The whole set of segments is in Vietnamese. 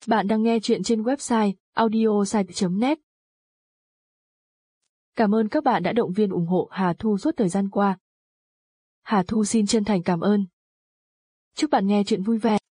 Bạn đang nghe chuyện trên website audiosite.net. Cảm ơn các bạn đã động viên ủng hộ Hà Thu suốt thời gian qua. Hà Thu xin chân thành cảm ơn. Chúc bạn nghe chuyện vui vẻ.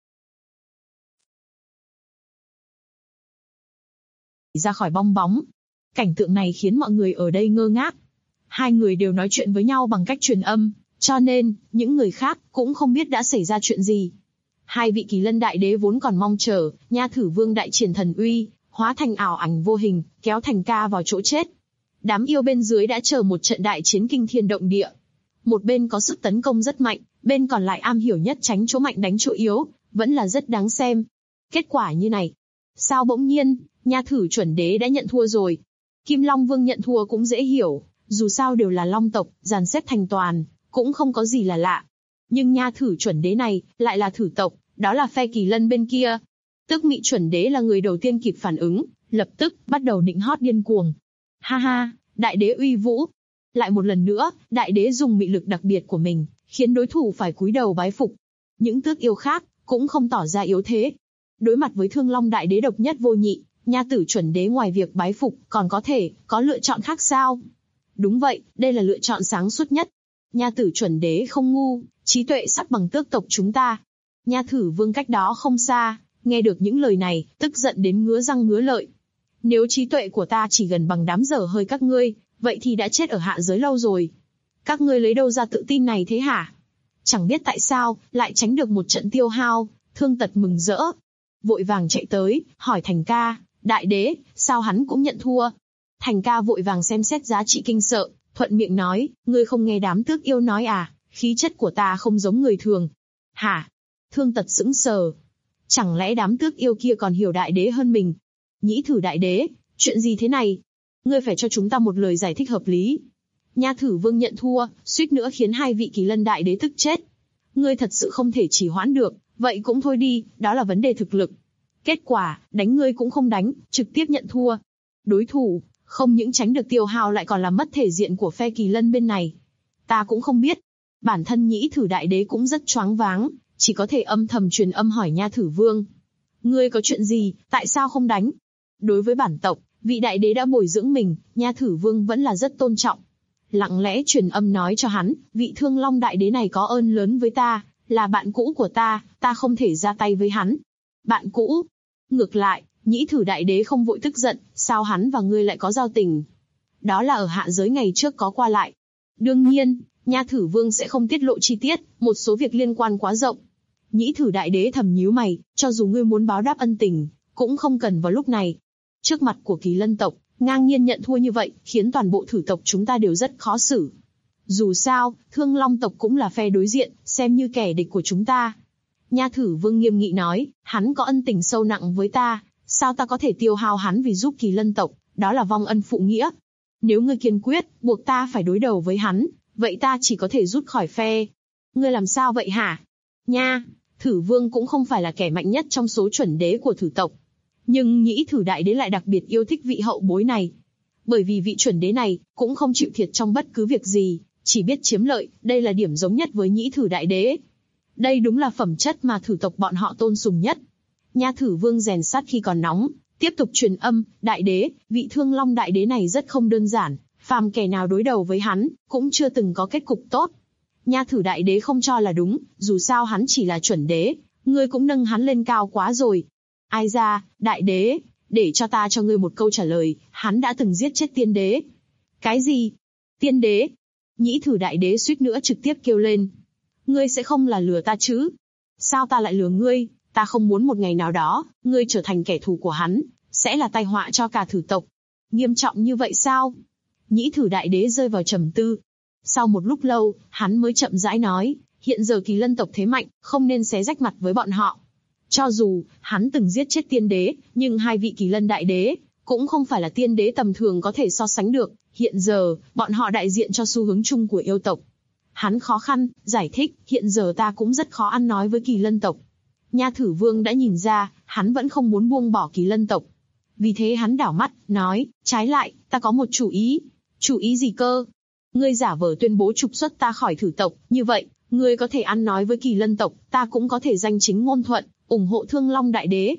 Ra khỏi bong bóng. Cảnh tượng này khiến mọi người ở đây ngơ ngác. Hai người đều nói chuyện với nhau bằng cách truyền âm, cho nên, những người khác cũng không biết đã xảy ra chuyện gì. Hai vị Kỳ Lân Đại Đế vốn còn mong chờ, Nha Thử Vương đại triển thần uy, hóa thành ảo ảnh vô hình, kéo Thành Ca vào chỗ chết. Đám yêu bên dưới đã chờ một trận đại chiến kinh thiên động địa. Một bên có sức tấn công rất mạnh, bên còn lại am hiểu nhất tránh chỗ mạnh đánh chỗ yếu, vẫn là rất đáng xem. Kết quả như này. Sao bỗng nhiên, Nha Thử Chuẩn Đế đã nhận thua rồi? Kim Long Vương nhận thua cũng dễ hiểu, dù sao đều là Long tộc, dàn xếp thành toàn, cũng không có gì là lạ. Nhưng Nha Thử Chuẩn Đế này, lại là thử tộc, đó là phe Kỳ Lân bên kia. Tước Mị Chuẩn Đế là người đầu tiên kịp phản ứng, lập tức bắt đầu nịnh hót điên cuồng. Ha ha, Đại Đế uy vũ. Lại một lần nữa, Đại Đế dùng mị lực đặc biệt của mình, khiến đối thủ phải cúi đầu bái phục. Những tước yêu khác, cũng không tỏ ra yếu thế. Đối mặt với Thương Long Đại Đế độc nhất vô nhị, Nha Tử Chuẩn Đế ngoài việc bái phục, còn có lựa chọn khác sao? Đúng vậy, đây là lựa chọn sáng suốt nhất. Nha Tử Chuẩn Đế không ngu, trí tuệ sắc bằng tước tộc chúng ta. Nha Thử Vương cách đó không xa, nghe được những lời này, tức giận đến ngứa răng ngứa lợi. Nếu trí tuệ của ta chỉ gần bằng đám dở hơi các ngươi, vậy thì đã chết ở hạ giới lâu rồi. Các ngươi lấy đâu ra tự tin này thế hả? Chẳng biết tại sao, lại tránh được một trận tiêu hao, Thương Tật mừng rỡ. Vội vàng chạy tới, hỏi Thành Ca, Đại Đế, sao hắn cũng nhận thua? Thành Ca vội vàng xem xét giá trị kinh sợ, thuận miệng nói, ngươi không nghe đám tước yêu nói à, khí chất của ta không giống người thường. Hả? Thương Tật sững sờ. Chẳng lẽ đám tước yêu kia còn hiểu Đại Đế hơn mình? Nhĩ Thử Đại Đế, chuyện gì thế này? Ngươi phải cho chúng ta một lời giải thích hợp lý. Nha Thử Vương nhận thua, suýt nữa khiến hai vị Kỳ Lân Đại Đế tức chết. Ngươi thật sự không thể trì hoãn được, vậy cũng thôi đi, đó là vấn đề thực lực. Kết quả, đánh ngươi cũng không đánh, trực tiếp nhận thua. Đối thủ, không những tránh được tiêu hao lại còn làm mất thể diện của phe Kỳ Lân bên này. Ta cũng không biết. Bản thân Nhĩ Thử Đại Đế cũng rất choáng váng, chỉ có thể âm thầm truyền âm hỏi Nha Thử Vương. Ngươi có chuyện gì, tại sao không đánh? Đối với bản tộc, vị Đại Đế đã bồi dưỡng mình, Nha Thử Vương vẫn là rất tôn trọng. Lặng lẽ truyền âm nói cho hắn, vị Thương Long Đại Đế này có ơn lớn với ta, là bạn cũ của ta không thể ra tay với hắn. Bạn cũ? Ngược lại, Nhĩ Thử Đại Đế không vội tức giận, sao hắn và ngươi lại có giao tình? Đó là ở hạ giới ngày trước có qua lại. Đương nhiên, Nha Thử Vương sẽ không tiết lộ chi tiết, một số việc liên quan quá rộng. Nhĩ Thử Đại Đế thầm nhíu mày, cho dù ngươi muốn báo đáp ân tình, cũng không cần vào lúc này. Trước mặt của Kỳ Lân tộc, ngang nhiên nhận thua như vậy, khiến toàn bộ thử tộc chúng ta đều rất khó xử. Dù sao, Thương Long tộc cũng là phe đối diện, xem như kẻ địch của chúng ta. Nha Thử Vương nghiêm nghị nói, hắn có ân tình sâu nặng với ta, sao ta có thể tiêu hao hắn vì giúp Kỳ Lân tộc, đó là vong ân phụ nghĩa. Nếu ngươi kiên quyết, buộc ta phải đối đầu với hắn, vậy ta chỉ có thể rút khỏi phe. Ngươi làm sao vậy hả? Nha, Thử Vương cũng không phải là kẻ mạnh nhất trong số chuẩn đế của thử tộc. Nhưng Nhĩ Thử Đại Đế lại đặc biệt yêu thích vị hậu bối này. Bởi vì vị chuẩn đế này, cũng không chịu thiệt trong bất cứ việc gì, chỉ biết chiếm lợi, đây là điểm giống nhất với Nhĩ Thử Đại Đế. Đây đúng là phẩm chất mà thử tộc bọn họ tôn sùng nhất. Nha Thử Vương rèn sắt khi còn nóng, tiếp tục truyền âm, Đại Đế, vị Thương Long Đại Đế này rất không đơn giản, phàm kẻ nào đối đầu với hắn, cũng chưa từng có kết cục tốt. Nha Thử Đại Đế không cho là đúng, dù sao hắn chỉ là chuẩn đế, ngươi cũng nâng hắn lên cao quá rồi. Ai ra, Đại Đế, để cho ta cho ngươi một câu trả lời, hắn đã từng giết chết tiên đế. Cái gì? Tiên đế? Nhĩ Thử Đại Đế suýt nữa trực tiếp kêu lên. Ngươi sẽ không là lừa ta chứ? Sao ta lại lừa ngươi? Ta không muốn một ngày nào đó, ngươi trở thành kẻ thù của hắn, sẽ là tai họa cho cả thử tộc. Nghiêm trọng như vậy sao? Nhĩ Thử Đại Đế rơi vào trầm tư. Sau một lúc lâu, hắn mới chậm rãi nói, hiện giờ Kỳ Lân tộc thế mạnh, không nên xé rách mặt với bọn họ. Cho dù, hắn từng giết chết tiên đế, nhưng hai vị Kỳ Lân Đại Đế, cũng không phải là tiên đế tầm thường có thể so sánh được. Hiện giờ, bọn họ đại diện cho xu hướng chung của yêu tộc. Hắn khó khăn, giải thích, hiện giờ ta cũng rất khó ăn nói với Kỳ Lân tộc. Nha Thử Vương đã nhìn ra, hắn vẫn không muốn buông bỏ Kỳ Lân tộc. Vì thế hắn đảo mắt, nói, trái lại, ta có một chủ ý. Chủ ý gì cơ? Ngươi giả vờ tuyên bố trục xuất ta khỏi thử tộc, như vậy, ngươi có thể ăn nói với Kỳ Lân tộc, ta cũng có thể danh chính ngôn thuận, ủng hộ Thương Long Đại Đế.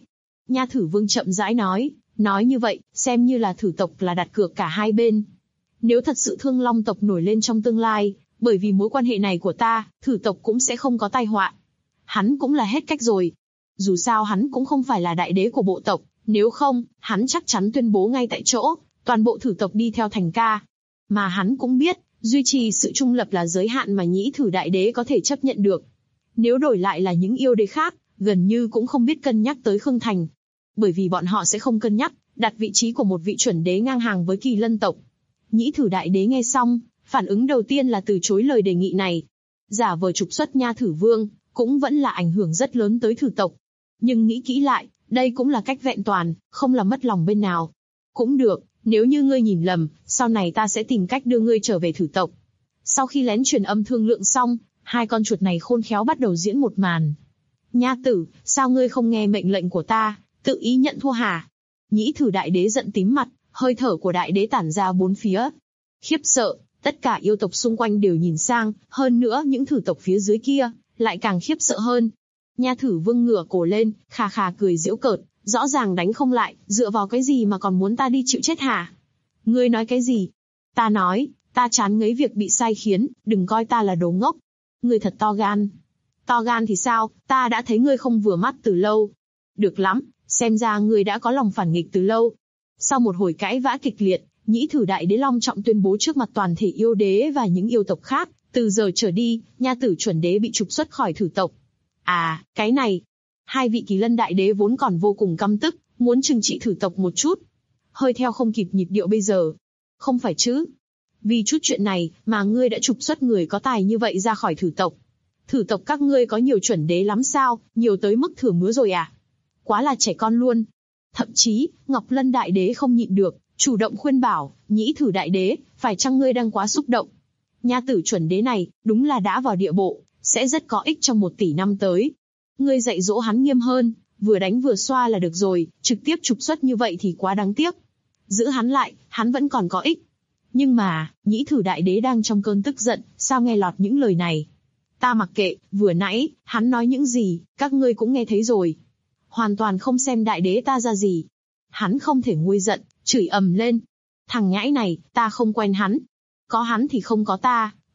Nha Thử Vương chậm rãi nói như vậy, xem như là thử tộc là đặt cược cả hai bên. Nếu thật sự Thương Long tộc nổi lên trong tương lai, bởi vì mối quan hệ này của ta, thử tộc cũng sẽ không có tai họa. Hắn cũng là hết cách rồi. Dù sao hắn cũng không phải là đại đế của bộ tộc, nếu không, hắn chắc chắn tuyên bố ngay tại chỗ, toàn bộ thử tộc đi theo Thành Ca. Mà hắn cũng biết, duy trì sự trung lập là giới hạn mà Nhĩ Thử đại đế có thể chấp nhận được. Nếu đổi lại là những yêu đế khác, gần như cũng không biết cân nhắc tới Khương Thành. Bởi vì bọn họ sẽ không cân nhắc, đặt vị trí của một vị chuẩn đế ngang hàng với Kỳ Lân tộc. Nhĩ Thử đại đế nghe xong, phản ứng đầu tiên là từ chối lời đề nghị này. Giả vờ trục xuất Nha Thử Vương, cũng vẫn là ảnh hưởng rất lớn tới thử tộc. Nhưng nghĩ kỹ lại, đây cũng là cách vẹn toàn, không làm mất lòng bên nào. Cũng được, nếu như ngươi nhìn lầm, sau này ta sẽ tìm cách đưa ngươi trở về thử tộc. Sau khi lén truyền âm thương lượng xong, hai con chuột này khôn khéo bắt đầu diễn một màn. Nha Tử, sao ngươi không nghe mệnh lệnh của ta, tự ý nhận thua hả? Nhĩ Thử đại đế giận tím mặt, hơi thở của đại đế tản ra bốn phía. Khiếp sợ, tất cả yêu tộc xung quanh đều nhìn sang, hơn nữa những thử tộc phía dưới kia, lại càng khiếp sợ hơn. Nha Thử Vương ngửa cổ lên, khà khà cười giễu cợt, rõ ràng đánh không lại, dựa vào cái gì mà còn muốn ta đi chịu chết hả? Ngươi nói cái gì? Ta nói, ta chán ngấy việc bị sai khiến, đừng coi ta là đồ ngốc. Ngươi thật to gan. To gan thì sao, ta đã thấy ngươi không vừa mắt từ lâu. Được lắm, xem ra ngươi đã có lòng phản nghịch từ lâu. Sau một hồi cãi vã kịch liệt, Nhĩ Thử đại đế long trọng tuyên bố trước mặt toàn thể yêu đế và những yêu tộc khác, từ giờ trở đi, Nha Tử chuẩn đế bị trục xuất khỏi thử tộc. À, cái này. Hai vị Kỳ Lân đại đế vốn còn vô cùng căm tức, muốn trừng trị thử tộc một chút. Hơi theo không kịp nhịp điệu bây giờ. Không phải chứ? Vì chút chuyện này mà ngươi đã trục xuất người có tài như vậy ra khỏi thử tộc. Thử tộc các ngươi có nhiều chuẩn đế lắm sao, nhiều tới mức thừa mứa rồi à? Quá là trẻ con luôn. Thậm chí, Ngọc Lân đại đế không nhịn được, chủ động khuyên bảo, Nhĩ Thử đại đế, phải chăng ngươi đang quá xúc động? Nha Tử chuẩn đế này, đúng là đã vào địa bộ, sẽ rất có ích trong 1 tỷ năm tới. Ngươi dạy dỗ hắn nghiêm hơn, vừa đánh vừa xoa là được rồi, trực tiếp trục xuất như vậy thì quá đáng tiếc. Giữ hắn lại, hắn vẫn còn có ích. Nhưng mà, Nhĩ Thử đại đế đang trong cơn tức giận, sao nghe lọt những lời này? Ta mặc kệ, vừa nãy, hắn nói những gì, các ngươi cũng nghe thấy rồi. Hoàn toàn không xem đại đế ta ra gì. Hắn không thể nguôi giận, chửi ầm lên. Thằng nhãi này, ta không quen hắn. Có hắn thì không có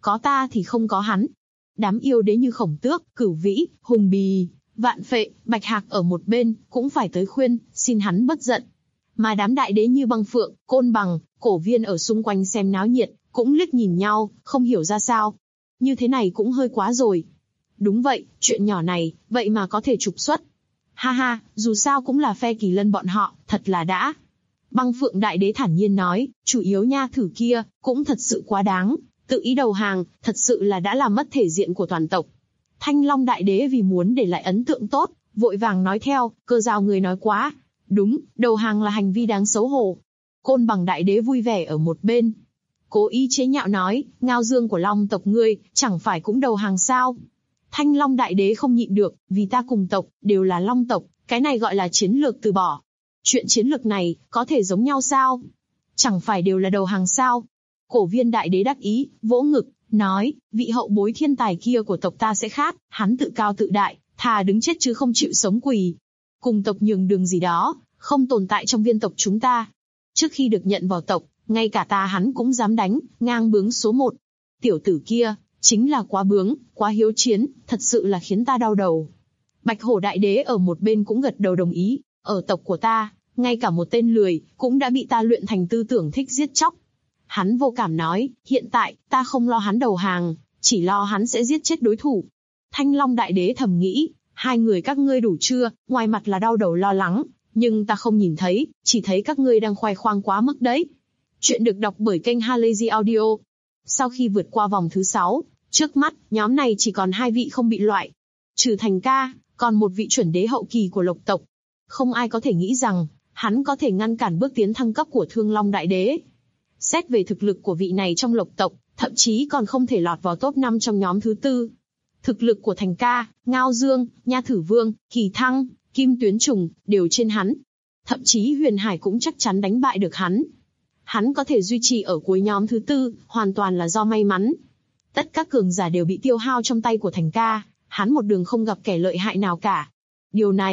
ta thì không có hắn. Đám yêu đế như Khổng Tước, Cửu Vĩ, Hùng Bì, Vạn Phệ, Bạch Hạc ở một bên, cũng phải tới khuyên, xin hắn bất giận. Mà đám đại đế như Băng Phượng, Côn Bằng, Cổ Viên ở xung quanh xem náo nhiệt, cũng liếc nhìn nhau, không hiểu ra sao. Như thế này cũng hơi quá rồi. Đúng vậy, chuyện nhỏ này, vậy mà có thể trục xuất. Ha ha, dù sao cũng là phe Kỳ Lân bọn họ, thật là đã. Băng Phượng đại đế thản nhiên nói, chủ yếu Nha Thử kia, cũng thật sự quá đáng, tự ý đầu hàng, thật sự là đã làm mất thể diện của toàn tộc. Thanh Long đại đế vì muốn để lại ấn tượng tốt, vội vàng nói theo, Cơ Dao người nói quá. Đúng, đầu hàng là hành vi đáng xấu hổ. Côn Bằng đại đế vui vẻ ở một bên. Cố ý chế nhạo nói, Ngao Dương của Long tộc ngươi, chẳng phải cũng đầu hàng sao? Thanh Long đại đế không nhịn được, vì ta cùng tộc, đều là Long tộc, cái này gọi là chiến lược từ bỏ. Chuyện chiến lược này, có thể giống nhau sao? Chẳng phải đều là đầu hàng sao? Cổ Viên đại đế đắc ý, vỗ ngực, nói, vị hậu bối thiên tài kia của tộc ta sẽ khác, hắn tự cao tự đại, thà đứng chết chứ không chịu sống quỳ. Cùng tộc nhường đường gì đó, không tồn tại trong viên tộc chúng ta. Trước khi được nhận vào tộc, ngay cả ta hắn cũng dám đánh, ngang bướng số 1. Tiểu tử kia, chính là quá bướng, quá hiếu chiến, thật sự là khiến ta đau đầu. Bạch Hổ đại đế ở một bên cũng gật đầu đồng ý, ở tộc của ta, ngay cả một tên lười, cũng đã bị ta luyện thành tư tưởng thích giết chóc. Hắn vô cảm nói, hiện tại, ta không lo hắn đầu hàng, chỉ lo hắn sẽ giết chết đối thủ. Thanh Long đại đế thầm nghĩ, hai người các ngươi đủ chưa, ngoài mặt là đau đầu lo lắng, nhưng ta không nhìn thấy, chỉ thấy các ngươi đang khoe khoang quá mức đấy. Chuyện được đọc bởi kênh Halazy Audio. Sau khi vượt qua vòng thứ 6, trước mắt, nhóm này chỉ còn 2 vị không bị loại. Trừ Thành Ca, còn một vị chuẩn đế hậu kỳ của Lộc tộc. Không ai có thể nghĩ rằng, hắn có thể ngăn cản bước tiến thăng cấp của Thương Long đại đế. Xét về thực lực của vị này trong Lộc tộc, thậm chí còn không thể lọt vào top 5 trong nhóm thứ 4. Thực lực của Thành Ca, Ngao Dương, Nha Thử Vương, Kỳ Thăng, Kim Tuyến Trùng, đều trên hắn. Thậm chí Huyền Hải cũng chắc chắn đánh bại được hắn. Hắn có thể duy trì ở cuối nhóm thứ 4, hoàn toàn là do may mắn. Tất các cường giả đều bị tiêu hao trong tay của Thành Ca, hắn một đường không gặp kẻ lợi hại nào cả. Điều này,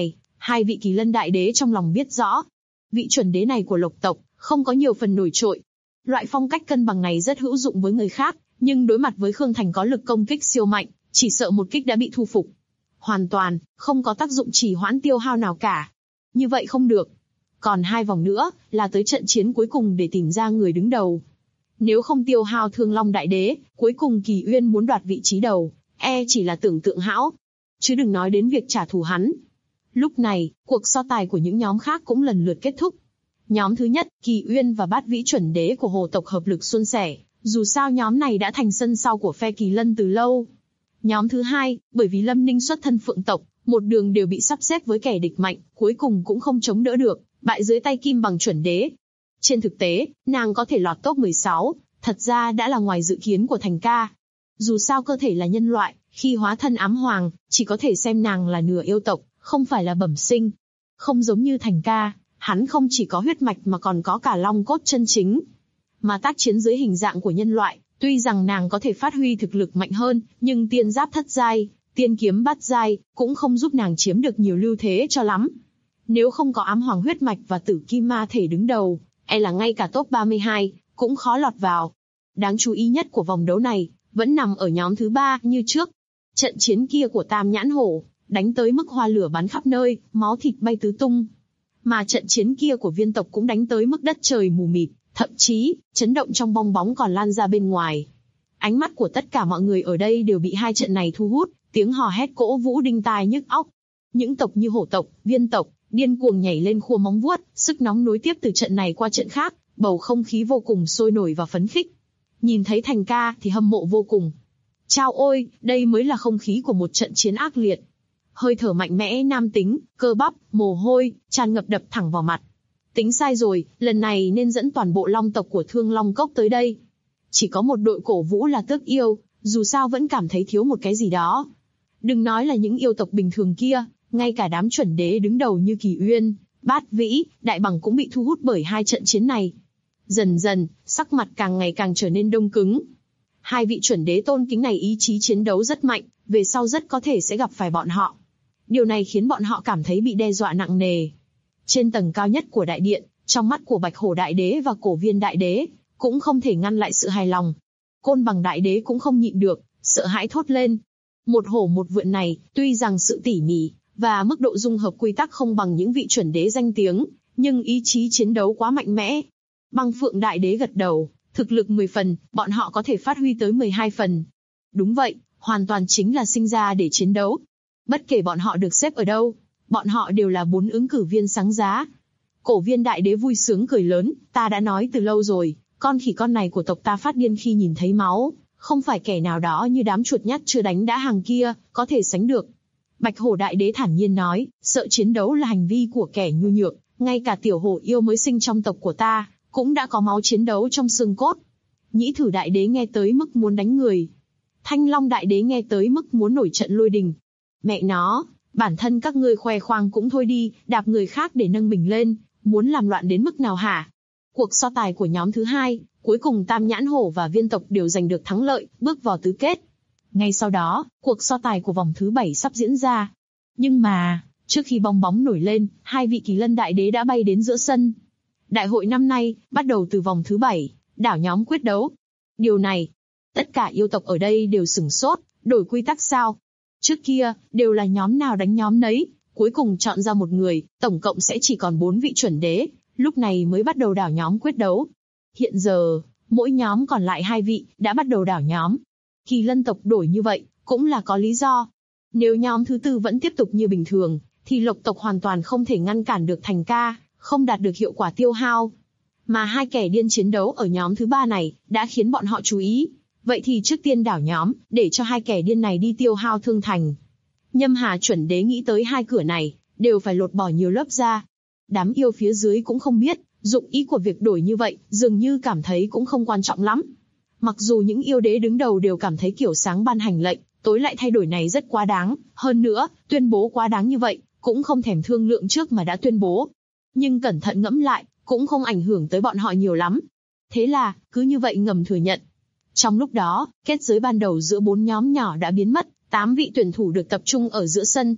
Hai vị Kỳ Lân đại đế trong lòng biết rõ, vị chuẩn đế này của Lộc tộc không có nhiều phần nổi trội. Loại phong cách cân bằng này rất hữu dụng với người khác, nhưng đối mặt với Khương Thành có lực công kích siêu mạnh, chỉ sợ một kích đã bị thu phục. Hoàn toàn không có tác dụng trì hoãn tiêu hao nào cả. Như vậy không được. Còn 2 vòng nữa là tới trận chiến cuối cùng để tìm ra người đứng đầu. Nếu không tiêu hao Thương Long đại đế, cuối cùng Kỳ Uyên muốn đoạt vị trí đầu, chỉ là tưởng tượng hão, chứ đừng nói đến việc trả thù hắn. Lúc này, cuộc so tài của những nhóm khác cũng lần lượt kết thúc. Nhóm thứ nhất, Kỳ Uyên và Bát Vĩ chuẩn đế của Hồ tộc hợp lực suôn sẻ, dù sao nhóm này đã thành sân sau của phe Kỳ Lân từ lâu. Nhóm thứ hai, bởi vì Lâm Ninh xuất thân Phượng tộc, một đường đều bị sắp xếp với kẻ địch mạnh, cuối cùng cũng không chống đỡ được, bại dưới tay Kim Bằng chuẩn đế. Trên thực tế, nàng có thể lọt top 16, thật ra đã là ngoài dự kiến của Thành ca. Dù sao cơ thể là nhân loại, khi hóa thân ám hoàng, chỉ có thể xem nàng là nửa yêu tộc, không phải là bẩm sinh. Không giống như Thành ca, hắn không chỉ có huyết mạch mà còn có cả long cốt chân chính. Mà tác chiến dưới hình dạng của nhân loại, tuy rằng nàng có thể phát huy thực lực mạnh hơn, nhưng tiên giáp thất giai, tiên kiếm bát giai, cũng không giúp nàng chiếm được nhiều lưu thế cho lắm. Nếu không có ám hoàng huyết mạch và tử kim ma thể đứng đầu, là ngay cả top 32, cũng khó lọt vào. Đáng chú ý nhất của vòng đấu này, vẫn nằm ở nhóm thứ 3 như trước. Trận chiến kia của Tam Nhãn Hổ, đánh tới mức hoa lửa bắn khắp nơi, máu thịt bay tứ tung. Mà trận chiến kia của Viên tộc cũng đánh tới mức đất trời mù mịt, thậm chí, chấn động trong bong bóng còn lan ra bên ngoài. Ánh mắt của tất cả mọi người ở đây đều bị hai trận này thu hút, tiếng hò hét cổ vũ đinh tai nhức óc. Những tộc như Hổ tộc, Viên tộc, điên cuồng nhảy lên khua móng vuốt, sức nóng nối tiếp từ trận này qua trận khác, bầu không khí vô cùng sôi nổi và phấn khích. Nhìn thấy Thành ca thì hâm mộ vô cùng. Chao ôi, đây mới là không khí của một trận chiến ác liệt. Hơi thở mạnh mẽ nam tính, cơ bắp, mồ hôi, tràn ngập đập thẳng vào mặt. Tính sai rồi, lần này nên dẫn toàn bộ long tộc của Thương Long Cốc tới đây. Chỉ có một đội cổ vũ là Tước yêu, dù sao vẫn cảm thấy thiếu một cái gì đó. Đừng nói là những yêu tộc bình thường kia, ngay cả đám chuẩn đế đứng đầu như Kỳ Uyên, Bát Vĩ, Đại Bằng cũng bị thu hút bởi hai trận chiến này. Dần dần, sắc mặt càng ngày càng trở nên đông cứng. Hai vị chuẩn đế tôn kính này ý chí chiến đấu rất mạnh, về sau rất có thể sẽ gặp phải bọn họ. Điều này khiến bọn họ cảm thấy bị đe dọa nặng nề. Trên tầng cao nhất của đại điện, trong mắt của Bạch Hổ đại đế và Cổ Viên đại đế, cũng không thể ngăn lại sự hài lòng. Côn Bằng đại đế cũng không nhịn được, sợ hãi thốt lên. Một hổ một vượn này, tuy rằng sự tỉ mỉ và mức độ dung hợp quy tắc không bằng những vị chuẩn đế danh tiếng, nhưng ý chí chiến đấu quá mạnh mẽ. Băng Phượng đại đế gật đầu, thực lực 10 phần, bọn họ có thể phát huy tới 12 phần. Đúng vậy, hoàn toàn chính là sinh ra để chiến đấu. Bất kể bọn họ được xếp ở đâu, bọn họ đều là 4 ứng cử viên sáng giá. Cổ Viên đại đế vui sướng cười lớn, ta đã nói từ lâu rồi, con khỉ con này của tộc ta phát điên khi nhìn thấy máu, không phải kẻ nào đó như đám chuột nhắt chưa đánh đã hàng kia, có thể sánh được. Bạch Hổ đại đế thản nhiên nói, sợ chiến đấu là hành vi của kẻ nhu nhược, ngay cả tiểu hổ yêu mới sinh trong tộc của ta, cũng đã có máu chiến đấu trong xương cốt. Nhĩ Thử đại đế nghe tới mức muốn đánh người. Thanh Long đại đế nghe tới mức muốn nổi trận lôi đình. Mẹ nó, bản thân các ngươi khoe khoang cũng thôi đi, đạp người khác để nâng mình lên, muốn làm loạn đến mức nào hả? Cuộc so tài của nhóm thứ 2, cuối cùng Tam Nhãn Hổ và Viên tộc đều giành được thắng lợi, bước vào tứ kết. Ngay sau đó, cuộc so tài của vòng thứ 7 sắp diễn ra. Nhưng mà, trước khi bong bóng nổi lên, hai vị Kỳ Lân đại đế đã bay đến giữa sân. Đại hội năm nay, bắt đầu từ vòng thứ 7, đảo nhóm quyết đấu. Điều này, tất cả yêu tộc ở đây đều sửng sốt, đổi quy tắc sao? Trước kia, đều là nhóm nào đánh nhóm nấy, cuối cùng chọn ra một người, tổng cộng sẽ chỉ còn 4 vị chuẩn đế, lúc này mới bắt đầu đảo nhóm quyết đấu. Hiện giờ, mỗi nhóm còn lại 2 vị, đã bắt đầu đảo nhóm. Kỳ Lân tộc đổi như vậy, cũng là có lý do. Nếu nhóm thứ 4 vẫn tiếp tục như bình thường, thì Lộc tộc hoàn toàn không thể ngăn cản được Thành ca, không đạt được hiệu quả tiêu hao. Mà hai kẻ điên chiến đấu ở nhóm thứ 3 này, đã khiến bọn họ chú ý. Vậy thì trước tiên đảo nhóm, để cho hai kẻ điên này đi tiêu hao Thương Thành. Nhâm Hà chuẩn đế nghĩ tới hai cửa này, đều phải lột bỏ nhiều lớp da. Đám yêu phía dưới cũng không biết, dụng ý của việc đổi như vậy, dường như cảm thấy cũng không quan trọng lắm. Mặc dù những yêu đế đứng đầu đều cảm thấy kiểu sáng ban hành lệnh, tối lại thay đổi này rất quá đáng, hơn nữa, tuyên bố quá đáng như vậy, cũng không thèm thương lượng trước mà đã tuyên bố. Nhưng cẩn thận ngẫm lại, cũng không ảnh hưởng tới bọn họ nhiều lắm. Thế là, cứ như vậy ngầm thừa nhận. Trong lúc đó, kết giới ban đầu giữa 4 nhóm nhỏ đã biến mất, 8 vị tuyển thủ được tập trung ở giữa sân.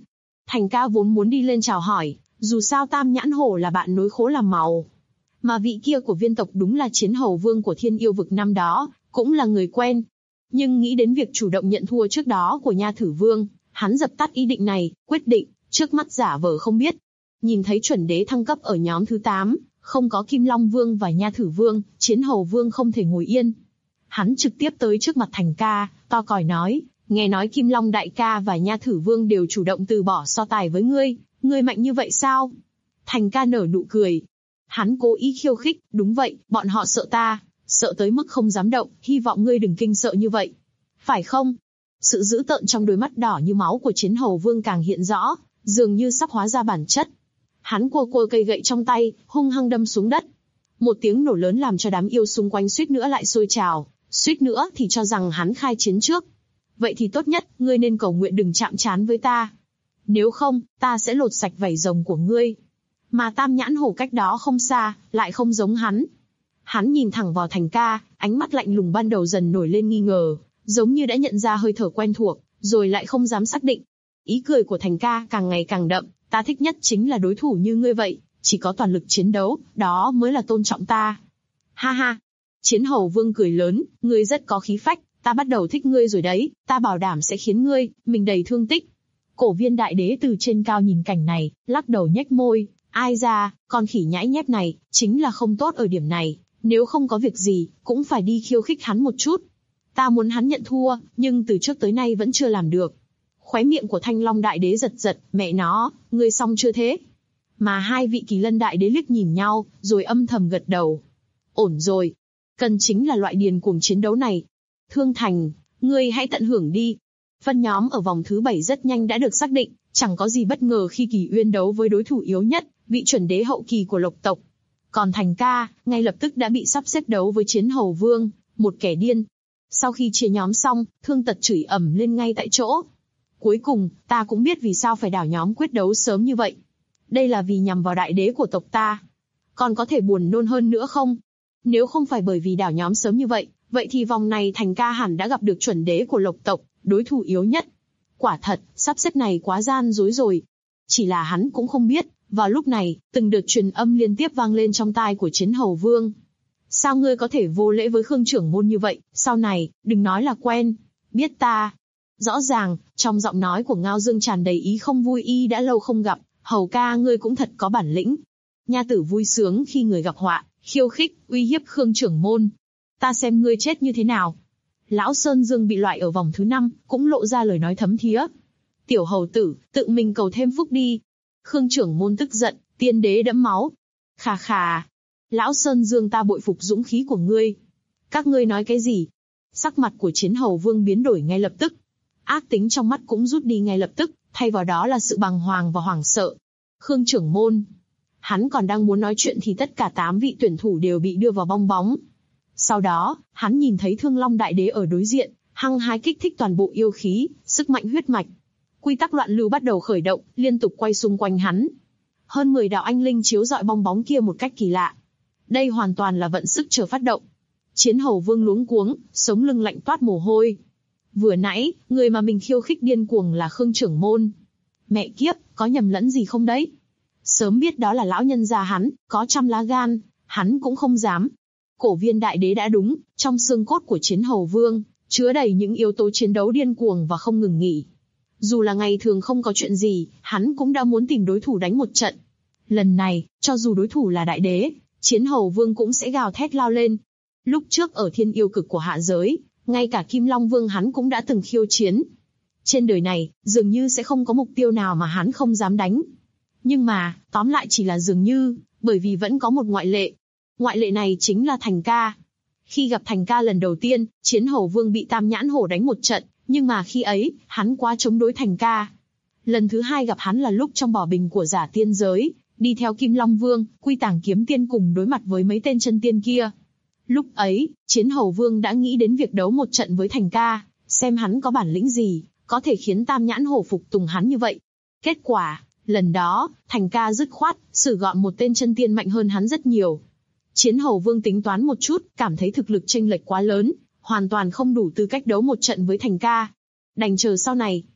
Thành ca vốn muốn đi lên chào hỏi, dù sao Tam Nhãn Hổ là bạn nối khố làm màu. Mà vị kia của viên tộc đúng là Chiến Hầu Vương của Thiên Yêu Vực năm đó, cũng là người quen. Nhưng nghĩ đến việc chủ động nhận thua trước đó của Nha Thử Vương, hắn dập tắt ý định này, quyết định, trước mắt giả vờ không biết. Nhìn thấy chuẩn đế thăng cấp ở nhóm thứ 8, không có Kim Long Vương và Nha Thử Vương, Chiến Hầu Vương không thể ngồi yên. Hắn trực tiếp tới trước mặt Thành ca, to còi nói, nghe nói Kim Long Đại ca và Nha Thử Vương đều chủ động từ bỏ so tài với ngươi mạnh như vậy sao? Thành ca nở nụ cười. Hắn cố ý khiêu khích, đúng vậy, bọn họ sợ ta, sợ tới mức không dám động, hy vọng ngươi đừng kinh sợ như vậy. Phải không? Sự dữ tợn trong đôi mắt đỏ như máu của Chiến Hầu Vương càng hiện rõ, dường như sắp hóa ra bản chất. Hắn cua cây gậy trong tay, hung hăng đâm xuống đất. Một tiếng nổ lớn làm cho đám yêu xung quanh suýt nữa lại sôi trào, suýt nữa thì cho rằng hắn khai chiến trước. Vậy thì tốt nhất, ngươi nên cầu nguyện đừng chạm trán với ta. Nếu không, ta sẽ lột sạch vảy rồng của ngươi. Mà Tam Nhãn Hổ cách đó không xa, lại không giống hắn. Hắn nhìn thẳng vào Thành ca, ánh mắt lạnh lùng ban đầu dần nổi lên nghi ngờ, giống như đã nhận ra hơi thở quen thuộc, rồi lại không dám xác định. Ý cười của Thành ca càng ngày càng đậm, ta thích nhất chính là đối thủ như ngươi vậy, chỉ có toàn lực chiến đấu, đó mới là tôn trọng ta. Ha ha! Chiến Hầu Vương cười lớn, ngươi rất có khí phách, ta bắt đầu thích ngươi rồi đấy, ta bảo đảm sẽ khiến ngươi, mình đầy thương tích. Cổ Viên Đại Đế từ trên cao nhìn cảnh này, lắc đầu nhếch môi, ai ra, con khỉ nhãi nhép này, chính là không tốt ở điểm này, nếu không có việc gì, cũng phải đi khiêu khích hắn một chút. Ta muốn hắn nhận thua, nhưng từ trước tới nay vẫn chưa làm được. Khóe miệng của Thanh Long Đại Đế giật giật, mẹ nó, ngươi xong chưa thế? Mà hai vị Kỳ Lân Đại Đế liếc nhìn nhau, rồi âm thầm gật đầu. Ổn rồi. Cần chính là loại điên cuồng chiến đấu này. Thương Thành, ngươi hãy tận hưởng đi. Phân nhóm ở vòng thứ 7 rất nhanh đã được xác định, chẳng có gì bất ngờ khi Kỳ Uyên đấu với đối thủ yếu nhất, vị chuẩn đế hậu kỳ của Lộc tộc. Còn Thành ca, ngay lập tức đã bị sắp xếp đấu với Chiến Hầu Vương, một kẻ điên. Sau khi chia nhóm xong, Thương Tật chửi ầm lên ngay tại chỗ. Cuối cùng, ta cũng biết vì sao phải đảo nhóm quyết đấu sớm như vậy. Đây là vì nhằm vào đại đế của tộc ta. Còn có thể buồn nôn hơn nữa không? Nếu không phải bởi vì đảo nhóm sớm như vậy, vậy thì vòng này Thành ca hẳn đã gặp được chuẩn đế của Lộc tộc, đối thủ yếu nhất. Quả thật, sắp xếp này quá gian dối rồi. Chỉ là hắn cũng không biết, vào lúc này, từng đợt truyền âm liên tiếp vang lên trong tai của Chiến Hầu Vương. Sao ngươi có thể vô lễ với Khương trưởng môn như vậy, sau này, đừng nói là quen, biết ta. Rõ ràng, trong giọng nói của Ngao Dương tràn đầy ý không vui, y đã lâu không gặp, Hầu ca ngươi cũng thật có bản lĩnh. Nha tử vui sướng khi người gặp họa, khiêu khích, uy hiếp Khương trưởng môn. Ta xem ngươi chết như thế nào. Lão Sơn Dương bị loại ở vòng thứ 5, cũng lộ ra lời nói thấm thía. Tiểu hầu tử, tự mình cầu thêm phúc đi. Khương trưởng môn tức giận, tiên đế đẫm máu. Khà khà. Lão Sơn Dương, ta bội phục dũng khí của ngươi. Các ngươi nói cái gì? Sắc mặt của Chiến Hầu Vương biến đổi ngay lập tức. Ác tính trong mắt cũng rút đi ngay lập tức, thay vào đó là sự bàng hoàng và hoảng sợ. Khương trưởng môn. Hắn còn đang muốn nói chuyện thì tất cả 8 vị tuyển thủ đều bị đưa vào bong bóng. Sau đó, hắn nhìn thấy Thương Long Đại Đế ở đối diện, hăng hái kích thích toàn bộ yêu khí, sức mạnh huyết mạch. Quy tắc loạn lưu bắt đầu khởi động, liên tục quay xung quanh hắn. Hơn 10 đạo anh linh chiếu rọi bong bóng kia một cách kỳ lạ. Đây hoàn toàn là vận sức chờ phát động. Chiến Hầu Vương luống cuống, sống lưng lạnh toát mồ hôi. Vừa nãy, người mà mình khiêu khích điên cuồng là Khương trưởng môn. Mẹ kiếp, có nhầm lẫn gì không đấy? Sớm biết đó là lão nhân gia hắn, có trăm lá gan, hắn cũng không dám. Cổ Viên Đại Đế đã đúng, trong xương cốt của Chiến Hầu Vương, chứa đầy những yếu tố chiến đấu điên cuồng và không ngừng nghỉ. Dù là ngày thường không có chuyện gì, hắn cũng đã muốn tìm đối thủ đánh một trận. Lần này, cho dù đối thủ là Đại Đế, Chiến Hầu Vương cũng sẽ gào thét lao lên. Lúc trước ở Thiên Yêu Cực của hạ giới, ngay cả Kim Long Vương hắn cũng đã từng khiêu chiến. Trên đời này, dường như sẽ không có mục tiêu nào mà hắn không dám đánh. Nhưng mà, tóm lại chỉ là dường như, bởi vì vẫn có một ngoại lệ. Ngoại lệ này chính là Thành ca. Khi gặp Thành ca lần đầu tiên, Chiến Hầu Vương bị Tam Nhãn Hổ đánh một trận, nhưng mà khi ấy, hắn quá chống đối Thành ca. Lần thứ 2 gặp hắn là lúc trong bỏ bình của giả tiên giới, đi theo Kim Long Vương, Quy Tàng Kiếm Tiên cùng đối mặt với mấy tên chân tiên kia. Lúc ấy, Chiến Hầu Vương đã nghĩ đến việc đấu một trận với Thành ca, xem hắn có bản lĩnh gì, có thể khiến Tam Nhãn Hổ phục tùng hắn như vậy. Kết quả, lần đó, Thành ca dứt khoát, xử gọn một tên chân tiên mạnh hơn hắn rất nhiều. Chiến Hầu Vương tính toán một chút, cảm thấy thực lực chênh lệch quá lớn, hoàn toàn không đủ tư cách đấu một trận với Thành ca. Đành chờ sau này.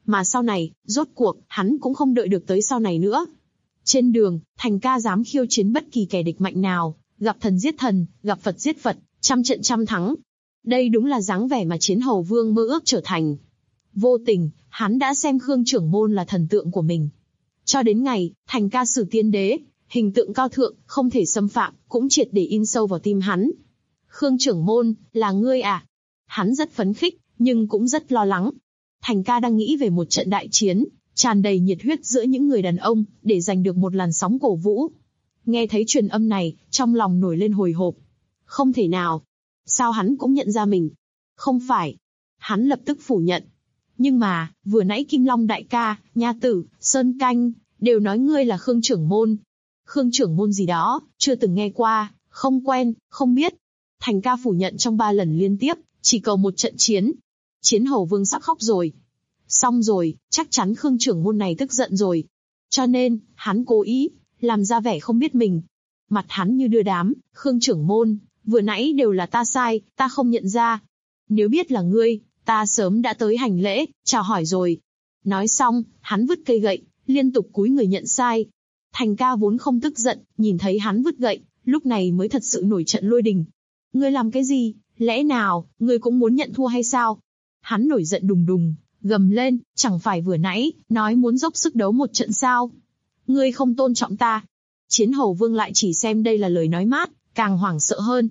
Mà sau này, rốt cuộc, hắn cũng không đợi được tới sau này nữa. Trên đường, Thành ca dám khiêu chiến bất kỳ kẻ địch mạnh nào, gặp thần giết thần, gặp Phật giết Phật, trăm trận trăm thắng. Đây đúng là dáng vẻ mà Chiến Hầu Vương mơ ước trở thành. Vô tình, hắn đã xem Khương Trưởng Môn là thần tượng của mình. Cho đến ngày, Thành ca sử tiên đế, hình tượng cao thượng, không thể xâm phạm, cũng triệt để in sâu vào tim hắn. Khương Trưởng Môn, là ngươi à? Hắn rất phấn khích, nhưng cũng rất lo lắng. Thành ca đang nghĩ về một trận đại chiến, tràn đầy nhiệt huyết giữa những người đàn ông, để giành được một làn sóng cổ vũ. Nghe thấy truyền âm này, trong lòng nổi lên hồi hộp. Không thể nào. Sao hắn cũng nhận ra mình? Không phải. Hắn lập tức phủ nhận. Nhưng mà, vừa nãy Kim Long đại ca, Nha Tử, Sơn Canh, đều nói ngươi là Khương Trưởng Môn. Khương Trưởng Môn gì đó, chưa từng nghe qua, không quen, không biết. Thành ca phủ nhận trong 3 lần liên tiếp, chỉ cầu một trận chiến. Chiến Hầu Vương sắp khóc rồi. Xong rồi, chắc chắn Khương Trưởng Môn này tức giận rồi. Cho nên, hắn cố ý, làm ra vẻ không biết mình. Mặt hắn như đưa đám, Khương Trưởng Môn, vừa nãy đều là ta sai, ta không nhận ra. Nếu biết là ngươi, ta sớm đã tới hành lễ, chào hỏi rồi. Nói xong, hắn vứt cây gậy, liên tục cúi người nhận sai. Thành ca vốn không tức giận, nhìn thấy hắn vứt gậy, lúc này mới thật sự nổi trận lôi đình. Ngươi làm cái gì? Lẽ nào, ngươi cũng muốn nhận thua hay sao? Hắn nổi giận đùng đùng, gầm lên, chẳng phải vừa nãy, nói muốn dốc sức đấu một trận sao? Ngươi không tôn trọng ta. Chiến Hầu Vương lại chỉ xem đây là lời nói mát, càng hoảng sợ hơn.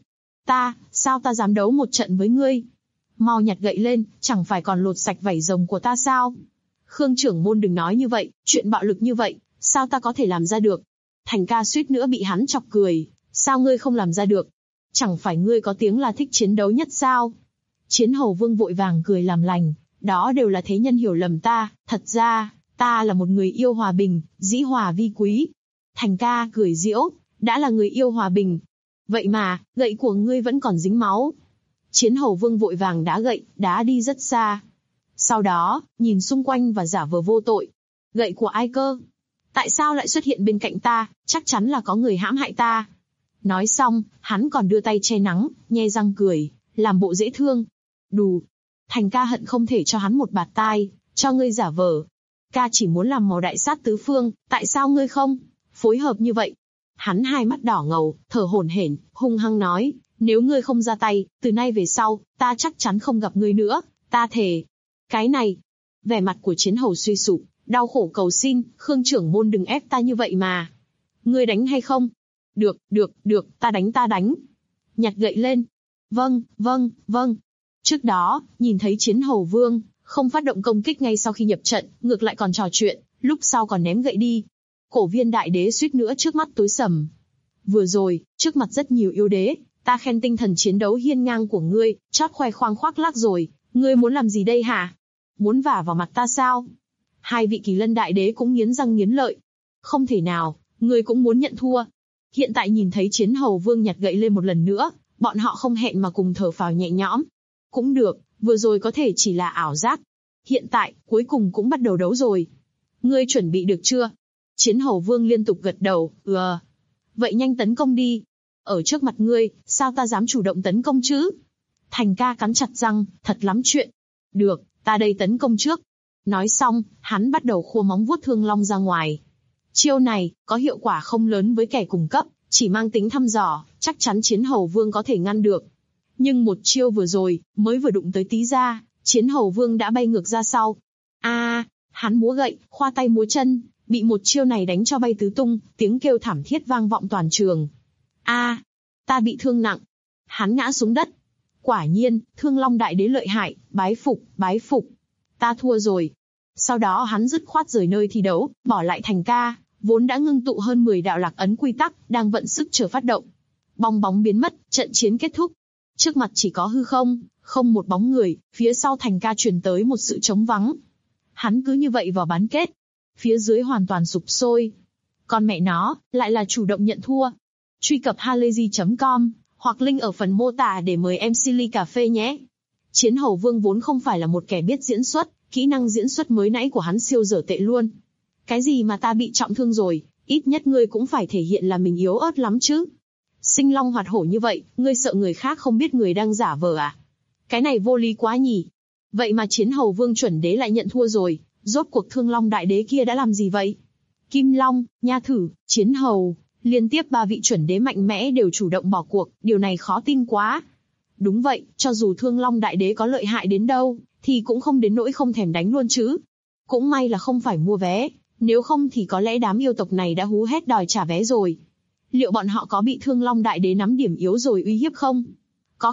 Sao ta dám đấu một trận với ngươi? Mau nhặt gậy lên, chẳng phải còn lột sạch vảy rồng của ta sao? Khương Trưởng Môn đừng nói như vậy, chuyện bạo lực như vậy, sao ta có thể làm ra được? Thành ca suýt nữa bị hắn chọc cười, sao ngươi không làm ra được? Chẳng phải ngươi có tiếng là thích chiến đấu nhất sao? Chiến Hầu Vương vội vàng cười làm lành, đó đều là thế nhân hiểu lầm ta, thật ra, ta là một người yêu hòa bình, dĩ hòa vi quý. Thành ca cười giễu, đã là người yêu hòa bình. Vậy mà, gậy của ngươi vẫn còn dính máu. Chiến Hầu Vương vội vàng đá gậy, đá đi rất xa. Sau đó, nhìn xung quanh và giả vờ vô tội. Gậy của ai cơ? Tại sao lại xuất hiện bên cạnh ta, chắc chắn là có người hãm hại ta. Nói xong, hắn còn đưa tay che nắng, nhe răng cười, làm bộ dễ thương. Đù. Thành ca hận không thể cho hắn một bạt tai, cho ngươi giả vờ. Ca chỉ muốn làm màu đại sát tứ phương, tại sao ngươi không phối hợp như vậy? Hắn hai mắt đỏ ngầu, thở hổn hển, hung hăng nói, nếu ngươi không ra tay, từ nay về sau, ta chắc chắn không gặp ngươi nữa, ta thề. Cái này, vẻ mặt của Chiến Hầu suy sụp, đau khổ cầu xin, Khương Trưởng Môn đừng ép ta như vậy mà. Ngươi đánh hay không? Được, ta đánh. Nhặt gậy lên. Vâng. Trước đó, nhìn thấy Chiến Hầu Vương, không phát động công kích ngay sau khi nhập trận, ngược lại còn trò chuyện, lúc sau còn ném gậy đi. Cổ Viên đại đế suýt nữa trước mắt tối sầm. Vừa rồi, trước mặt rất nhiều yêu đế, ta khen tinh thần chiến đấu hiên ngang của ngươi, chót khoe khoang khoác lác rồi, ngươi muốn làm gì đây hả? Muốn vả vào mặt ta sao? Hai vị Kỳ Lân đại đế cũng nghiến răng nghiến lợi. Không thể nào, ngươi cũng muốn nhận thua. Hiện tại nhìn thấy Chiến Hầu Vương nhặt gậy lên một lần nữa, bọn họ không hẹn mà cùng thở phào nhẹ nhõm. Cũng được, vừa rồi có thể chỉ là ảo giác. Hiện tại, cuối cùng cũng bắt đầu đấu rồi. Ngươi chuẩn bị được chưa? Chiến Hầu Vương liên tục gật đầu, Vậy nhanh tấn công đi. Ở trước mặt ngươi, sao ta dám chủ động tấn công chứ? Thành ca cắn chặt răng, thật lắm chuyện. Được, ta đây tấn công trước. Nói xong, hắn bắt đầu khua móng vuốt thương long ra ngoài. Chiêu này, có hiệu quả không lớn với kẻ cùng cấp, chỉ mang tính thăm dò, chắc chắn Chiến Hầu Vương có thể ngăn được. Nhưng một chiêu vừa rồi, mới vừa đụng tới tí ra, Chiến Hầu Vương đã bay ngược ra sau. Hắn múa gậy, khoa tay múa chân, bị một chiêu này đánh cho bay tứ tung, tiếng kêu thảm thiết vang vọng toàn trường. Ta bị thương nặng. Hắn ngã xuống đất. Quả nhiên, Thương Long đại đế lợi hại, bái phục. Ta thua rồi. Sau đó hắn dứt khoát rời nơi thi đấu, bỏ lại Thành ca, vốn đã ngưng tụ hơn 10 đạo lạc ấn quy tắc, đang vận sức chờ phát động. Bong bóng biến mất, trận chiến kết thúc. Trước mặt chỉ có hư không, không một bóng người, phía sau Thành ca truyền tới một sự trống vắng. Hắn cứ như vậy vào bán kết. Phía dưới hoàn toàn sụp sôi. Con mẹ nó, lại là chủ động nhận thua. Truy cập halayzi.com, hoặc link ở phần mô tả để mời MC ly cà phê nhé. Chiến Hầu Vương vốn không phải là một kẻ biết diễn xuất, kỹ năng diễn xuất mới nãy của hắn siêu dở tệ luôn. Cái gì mà ta bị trọng thương rồi, ít nhất ngươi cũng phải thể hiện là mình yếu ớt lắm chứ. Sinh long hoạt hổ như vậy, ngươi sợ người khác không biết người đang giả vờ à? Cái này vô lý quá nhỉ. Vậy mà Chiến Hầu Vương chuẩn đế lại nhận thua rồi, Rốt cuộc Thương Long Đại Đế kia đã làm gì vậy? Kim Long, Nha Thử, Chiến Hầu, liên tiếp 3 vị chuẩn đế mạnh mẽ đều chủ động bỏ cuộc, điều này khó tin quá. Đúng vậy, cho dù Thương Long Đại Đế có lợi hại đến đâu, thì cũng không đến nỗi không thèm đánh luôn chứ. Cũng may là không phải mua vé, nếu không thì có lẽ đám yêu tộc này đã hú hét đòi trả vé rồi. Liệu bọn họ có bị Thương Long Đại Đế nắm điểm yếu rồi uy hiếp không? Có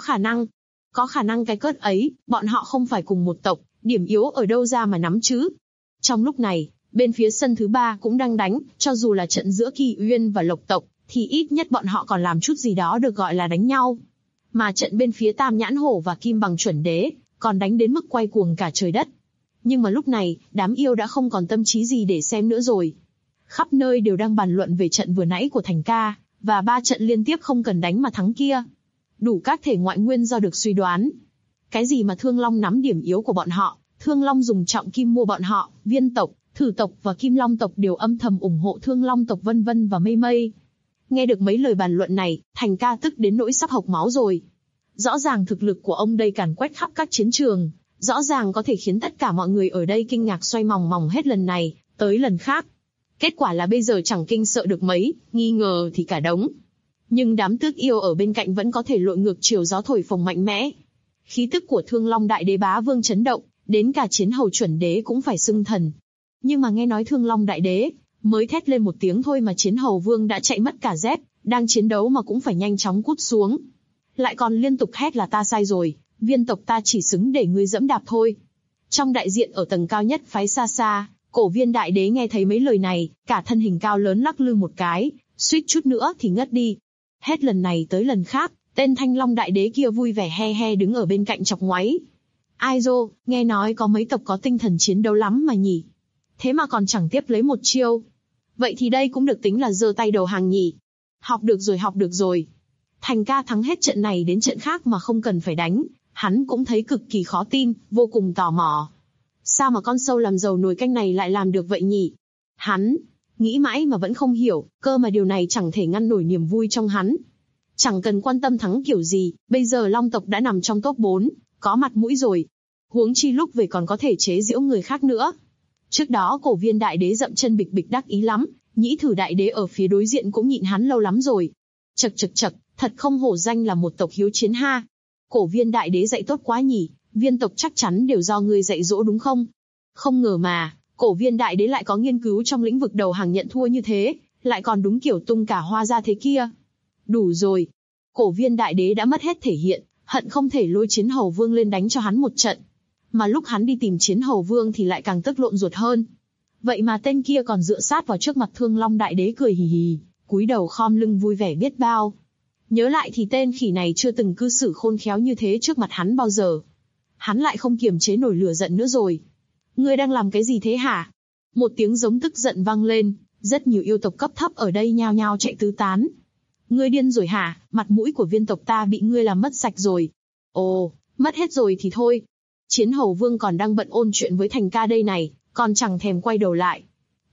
khả năng cái cớt ấy, bọn họ không phải cùng một tộc, điểm yếu ở đâu ra mà nắm chứ? Trong lúc này, bên phía sân thứ 3 cũng đang đánh, cho dù là trận giữa Kỳ Uyên và Lộc tộc, thì ít nhất bọn họ còn làm chút gì đó được gọi là đánh nhau. Mà trận bên phía Tam Nhãn Hổ và Kim Bằng chuẩn đế, còn đánh đến mức quay cuồng cả trời đất. Nhưng mà lúc này, đám yêu đã không còn tâm trí gì để xem nữa rồi. Khắp nơi đều đang bàn luận về trận vừa nãy của Thành Ca, và 3 trận liên tiếp không cần đánh mà thắng kia. Đủ các thể ngoại nguyên do được suy đoán. Cái gì mà Thương Long nắm điểm yếu của bọn họ, Thương Long dùng trọng kim mua bọn họ, Viên tộc, Thử tộc và Kim Long tộc đều âm thầm ủng hộ Thương Long tộc vân vân và mây mây. Nghe được mấy lời bàn luận này, Thành Ca tức đến nỗi sắp hộc máu rồi. Rõ ràng thực lực của ông đây càn quét khắp các chiến trường, rõ ràng có thể khiến tất cả mọi người ở đây kinh ngạc xoay mòng mòng hết lần này tới lần khác. Kết quả là bây giờ chẳng kinh sợ được mấy, nghi ngờ thì cả đống. Nhưng đám tước yêu ở bên cạnh vẫn có thể lội ngược chiều gió thổi phồng mạnh mẽ. Khí tức của Thương Long Đại Đế bá vương chấn động, đến cả Chiến Hầu chuẩn đế cũng phải xưng thần. Nhưng mà nghe nói Thương Long Đại Đế mới thét lên một tiếng thôi mà Chiến Hầu vương đã chạy mất cả dép, đang chiến đấu mà cũng phải nhanh chóng cút xuống. Lại còn liên tục hét là ta sai rồi, Viên tộc ta chỉ xứng để ngươi dẫm đạp thôi. Trong đại diện ở tầng cao nhất phái xa xa, Cổ Viên Đại Đế nghe thấy mấy lời này, cả thân hình cao lớn lắc lư một cái, suýt chút nữa thì ngất đi. Hết lần này tới lần khác, tên Thanh Long Đại Đế kia vui vẻ he he đứng ở bên cạnh chọc ngoáy. Ai dô, nghe nói có mấy tộc có tinh thần chiến đấu lắm mà nhỉ. Thế mà còn chẳng tiếp lấy một chiêu. Vậy thì đây cũng được tính là giơ tay đầu hàng nhỉ. Học được rồi. Thành Ca thắng hết trận này đến trận khác mà không cần phải đánh, hắn cũng thấy cực kỳ khó tin, vô cùng tò mò. Sao mà con sâu làm dầu nồi canh này lại làm được vậy nhỉ? Hắn nghĩ mãi mà vẫn không hiểu, cơ mà điều này chẳng thể ngăn nổi niềm vui trong hắn. Chẳng cần quan tâm thắng kiểu gì, bây giờ Long tộc đã nằm trong top 4, có mặt mũi rồi. Huống chi lúc về còn có thể chế giễu người khác nữa. Trước đó Cổ Viên Đại Đế dậm chân bịch bịch đắc ý lắm, Nhĩ Thử Đại Đế ở phía đối diện cũng nhịn hắn lâu lắm rồi. Chậc, thật không hổ danh là một tộc hiếu chiến ha. Cổ Viên Đại Đế dạy tốt quá nhỉ, Viên tộc chắc chắn đều do ngươi dạy dỗ đúng không? Không ngờ mà, Cổ Viên Đại Đế lại có nghiên cứu trong lĩnh vực đầu hàng nhận thua như thế, lại còn đúng kiểu tung cả hoa ra thế kia. Đủ rồi. Cổ Viên Đại Đế đã mất hết thể hiện, hận không thể lôi Chiến Hầu Vương lên đánh cho hắn một trận. Mà lúc hắn đi tìm Chiến Hầu Vương thì lại càng tức lộn ruột hơn. Vậy mà tên kia còn dựa sát vào trước mặt Thương Long Đại Đế cười hì hì, cúi đầu khom lưng vui vẻ biết bao. Nhớ lại thì tên khỉ này chưa từng cư xử khôn khéo như thế trước mặt hắn bao giờ. Hắn lại không kiềm chế nổi lửa giận nữa rồi. Ngươi đang làm cái gì thế hả? Một tiếng giống tức giận vang lên, rất nhiều yêu tộc cấp thấp ở đây nhao nhao chạy tứ tán. Ngươi điên rồi hả? Mặt mũi của Viên tộc ta bị ngươi làm mất sạch rồi. Ồ, mất hết rồi thì thôi. Chiến Hầu Vương còn đang bận ôn chuyện với Thành Ca đây này, còn chẳng thèm quay đầu lại.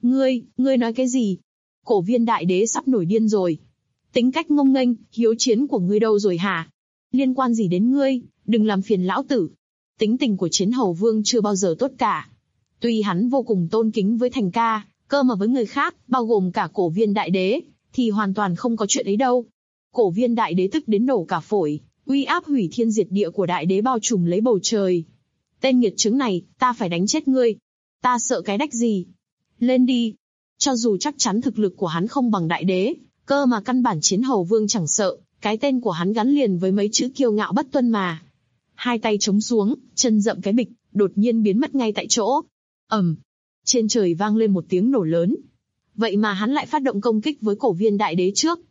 Ngươi nói cái gì? Cổ Viên Đại Đế sắp nổi điên rồi. Tính cách ngông nghênh, hiếu chiến của ngươi đâu rồi hả? Liên quan gì đến ngươi, đừng làm phiền lão tử. Tính tình của Chiến Hầu Vương chưa bao giờ tốt cả. Tuy hắn vô cùng tôn kính với Thành Ca, cơ mà với người khác, bao gồm cả Cổ Viên Đại Đế, thì hoàn toàn không có chuyện ấy đâu. Cổ Viên Đại Đế tức đến nổ cả phổi, uy áp hủy thiên diệt địa của Đại Đế bao trùm lấy bầu trời. Tên nghiệt chứng này, ta phải đánh chết ngươi. Ta sợ cái đách gì? Lên đi. Cho dù chắc chắn thực lực của hắn không bằng Đại Đế, cơ mà căn bản Chiến Hầu Vương chẳng sợ, cái tên của hắn gắn liền với mấy chữ kiêu ngạo bất tuân mà. Hai tay chống xuống, chân dậm cái bịch, đột nhiên biến mất ngay tại chỗ. Trên trời vang lên một tiếng nổ lớn. Vậy mà hắn lại phát động công kích với Cổ Viên Đại Đế trước.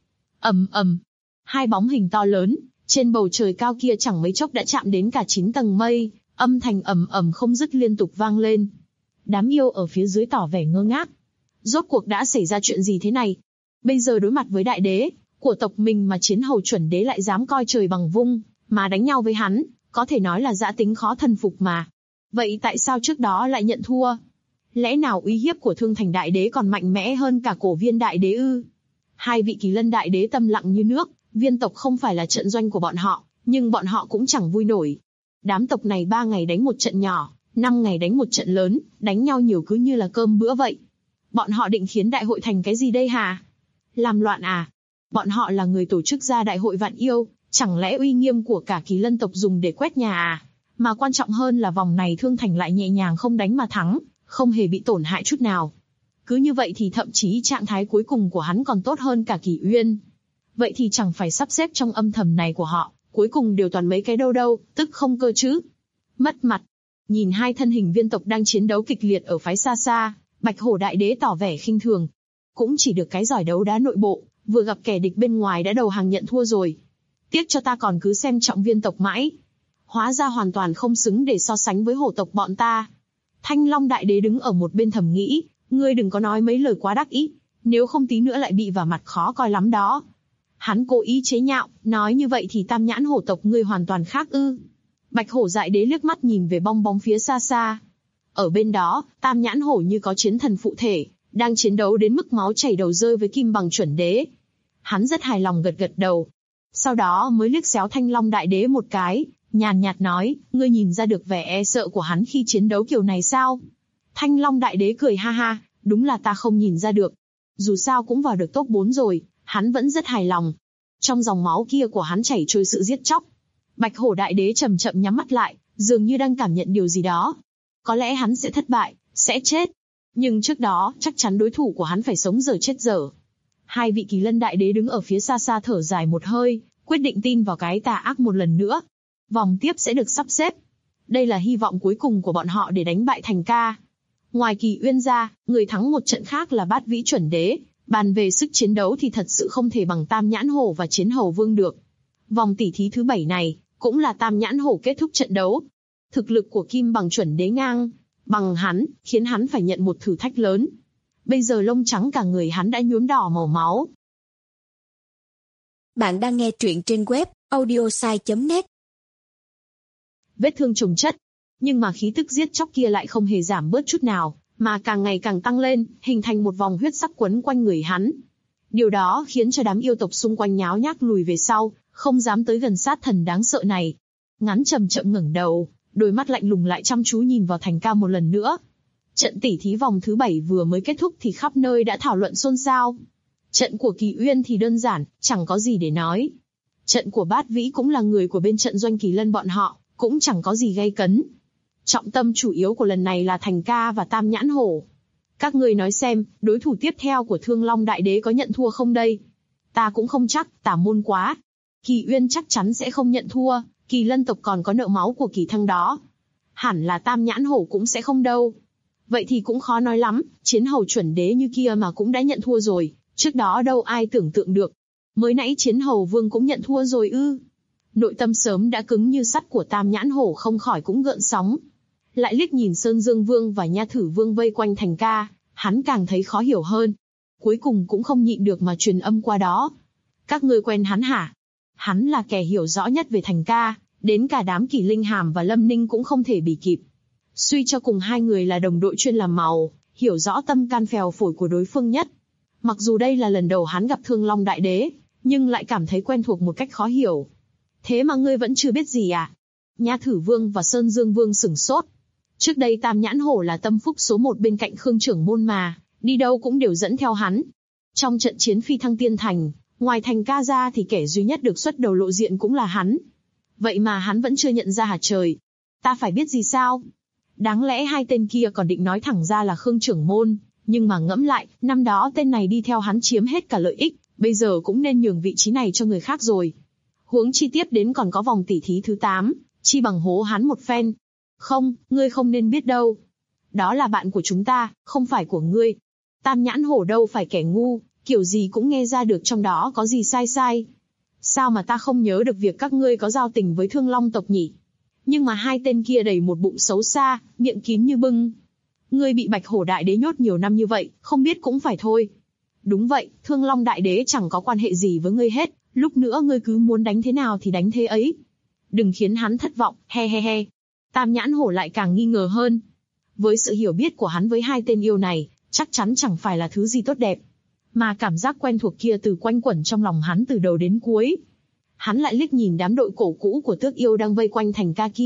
Hai bóng hình to lớn, trên bầu trời cao kia chẳng mấy chốc đã chạm đến cả 9 tầng mây, âm thanh ầm không dứt liên tục vang lên. Đám yêu ở phía dưới tỏ vẻ ngơ ngác. Rốt cuộc đã xảy ra chuyện gì thế này? Bây giờ đối mặt với Đại Đế của tộc mình mà Chiến Hầu chuẩn đế lại dám coi trời bằng vung, mà đánh nhau với hắn, có thể nói là dã tính khó thần phục mà. Vậy tại sao trước đó lại nhận thua? Lẽ nào uy hiếp của Thương Thành Đại Đế còn mạnh mẽ hơn cả Cổ Viên Đại Đế ư? Hai vị Kỳ Lân Đại Đế tâm lặng như nước, Viên tộc không phải là trận doanh của bọn họ, nhưng bọn họ cũng chẳng vui nổi. Đám tộc này 3 ngày đánh một trận nhỏ, 5 ngày đánh một trận lớn, đánh nhau nhiều cứ như là cơm bữa vậy. Bọn họ định khiến đại hội thành cái gì đây hả? Làm loạn à? Bọn họ là người tổ chức ra đại hội vạn yêu, chẳng lẽ uy nghiêm của cả Kỳ Lân tộc dùng để quét nhà à? Mà quan trọng hơn là vòng này Thương Thành lại nhẹ nhàng không đánh mà thắng, không hề bị tổn hại chút nào. Cứ như vậy thì thậm chí trạng thái cuối cùng của hắn còn tốt hơn cả Kỳ Uyên. Vậy thì chẳng phải sắp xếp trong âm thầm này của họ, cuối cùng đều toàn mấy cái đâu, tức không cơ chứ. Mất mặt. Nhìn hai thân hình viên tộc đang chiến đấu kịch liệt ở phái xa xa, Bạch Hổ Đại Đế tỏ vẻ khinh thường. Cũng chỉ được cái giỏi đấu đá nội bộ, vừa gặp kẻ địch bên ngoài đã đầu hàng nhận thua rồi. Tiếc cho ta còn cứ xem trọng viên tộc mãi. Hóa ra hoàn toàn không xứng để so sánh với hổ tộc bọn ta. Thanh Long Đại Đế đứng ở một bên thầm nghĩ, ngươi đừng có nói mấy lời quá đắc ý, nếu không tí nữa lại bị vả mặt khó coi lắm đó. Hắn cố ý chế nhạo, nói như vậy thì tam nhãn hổ tộc ngươi hoàn toàn khác ư. Bạch Hổ Đại Đế liếc mắt nhìn về bong bóng phía xa xa. Ở bên đó, tam nhãn hổ như có chiến thần phụ thể, đang chiến đấu đến mức máu chảy đầu rơi với Kim Bằng chuẩn đế. Hắn rất hài lòng gật gật đầu. Sau đó mới liếc xéo Thanh Long Đại Đế một cái, nhàn nhạt nói, ngươi nhìn ra được vẻ e sợ của hắn khi chiến đấu kiểu này sao? Thanh Long Đại Đế cười ha ha, đúng là ta không nhìn ra được. Dù sao cũng vào được top 4 rồi, hắn vẫn rất hài lòng. Trong dòng máu kia của hắn chảy trôi sự giết chóc. Bạch Hổ Đại Đế chậm chậm nhắm mắt lại, dường như đang cảm nhận điều gì đó. Có lẽ hắn sẽ thất bại, sẽ chết. Nhưng trước đó, chắc chắn đối thủ của hắn phải sống dở chết dở. Hai vị Kỳ Lân Đại Đế đứng ở phía xa xa thở dài một hơi, quyết định tin vào cái tà ác một lần nữa. Vòng tiếp sẽ được sắp xếp. Đây là hy vọng cuối cùng của bọn họ để đánh bại Thành Ca. Ngoài Kỳ Uyên ra, người thắng một trận khác là Bát Vĩ Chuẩn Đế. Bàn về sức chiến đấu thì thật sự không thể bằng Tam Nhãn Hổ và Chiến Hầu Vương được. Vòng tỉ thí thứ 7 này, cũng là Tam Nhãn Hổ kết thúc trận đấu. Thực lực của Kim Bằng Chuẩn Đế ngang bằng hắn, khiến hắn phải nhận một thử thách lớn. Bây giờ lông trắng cả người hắn đã nhuốm đỏ màu máu. Bạn đang nghe truyện trên web audiosai.net. Vết thương chồng chất, nhưng mà khí tức giết chóc kia lại không hề giảm bớt chút nào, mà càng ngày càng tăng lên, hình thành một vòng huyết sắc quấn quanh người hắn. Điều đó khiến cho đám yêu tộc xung quanh nháo nhác lùi về sau, không dám tới gần sát thần đáng sợ này. Ngắn chậm chậm ngẩng đầu, đôi mắt lạnh lùng lại chăm chú nhìn vào Thành Ca một lần nữa. Trận tỉ thí vòng thứ 7 vừa mới kết thúc thì khắp nơi đã thảo luận xôn xao. Trận của Kỳ Uyên thì đơn giản, chẳng có gì để nói. Trận của Bát Vĩ cũng là người của bên trận doanh Kỳ Lân bọn họ, cũng chẳng có gì gay cấn. Trọng tâm chủ yếu của lần này là Thành Ca và Tam Nhãn Hổ. Các ngươi nói xem, đối thủ tiếp theo của Thương Long Đại Đế có nhận thua không đây? Ta cũng không chắc, tà môn quá. Kỳ Uyên chắc chắn sẽ không nhận thua, Kỳ Lân tộc còn có nợ máu của Kỳ Thăng đó. Hẳn là Tam Nhãn Hổ cũng sẽ không đâu. Vậy thì cũng khó nói lắm, Chiến Hầu Chuẩn Đế như kia mà cũng đã nhận thua rồi, trước đó đâu ai tưởng tượng được. Mới nãy Chiến Hầu Vương cũng nhận thua rồi ư? Nội tâm sớm đã cứng như sắt của Tam Nhãn Hổ không khỏi cũng gợn sóng. Lại liếc nhìn Sơn Dương Vương và Nha Thử Vương vây quanh Thành Ca, hắn càng thấy khó hiểu hơn. Cuối cùng cũng không nhịn được mà truyền âm qua đó. Các ngươi quen hắn hả? Hắn là kẻ hiểu rõ nhất về Thành Ca, đến cả đám Kỷ Linh Hàm và Lâm Ninh cũng không thể bì kịp. Suy cho cùng hai người là đồng đội chuyên làm màu, hiểu rõ tâm can phèo phổi của đối phương nhất. Mặc dù đây là lần đầu hắn gặp Thương Long Đại Đế, nhưng lại cảm thấy quen thuộc một cách khó hiểu. Thế mà ngươi vẫn chưa biết gì à? Nha Thử Vương và Sơn Dương Vương sửng sốt. Trước đây Tam Nhãn Hổ là tâm phúc số 1 bên cạnh Khương Trưởng Môn mà, đi đâu cũng đều dẫn theo hắn. Trong trận chiến Phi Thăng Tiên Thành, ngoài Thành Ca ra thì kẻ duy nhất được xuất đầu lộ diện cũng là hắn. Vậy mà hắn vẫn chưa nhận ra hả trời? Ta phải biết gì sao? Đáng lẽ hai tên kia còn định nói thẳng ra là Khương Trưởng Môn, nhưng mà ngẫm lại, năm đó tên này đi theo hắn chiếm hết cả lợi ích, bây giờ cũng nên nhường vị trí này cho người khác rồi. Huống chi tiếp đến còn có vòng tỉ thí thứ 8, chi bằng hố hắn một phen. Không, ngươi không nên biết đâu. Đó là bạn của chúng ta, không phải của ngươi. Tam Nhãn Hổ đâu phải kẻ ngu, kiểu gì cũng nghe ra được trong đó có gì sai sai. Sao mà ta không nhớ được việc các ngươi có giao tình với Thương Long tộc nhỉ? Nhưng mà hai tên kia đầy một bụng xấu xa, miệng kín như bưng. Ngươi bị Bạch Hổ Đại Đế nhốt nhiều năm như vậy, không biết cũng phải thôi. Đúng vậy, Thương Long Đại Đế chẳng có quan hệ gì với ngươi hết, lúc nữa ngươi cứ muốn đánh thế nào thì đánh thế ấy. Đừng khiến hắn thất vọng, he he he. Tam Nhãn Hổ lại càng nghi ngờ hơn. Với sự hiểu biết của hắn với hai tên yêu này, chắc chắn chẳng phải là thứ gì tốt đẹp. Mà cảm giác quen thuộc kia từ quanh quẩn trong lòng hắn từ đầu đến cuối. Hắn lại liếc nhìn đám đội cổ cũ của Tước Yêu đang vây quanh Thành Ca kia,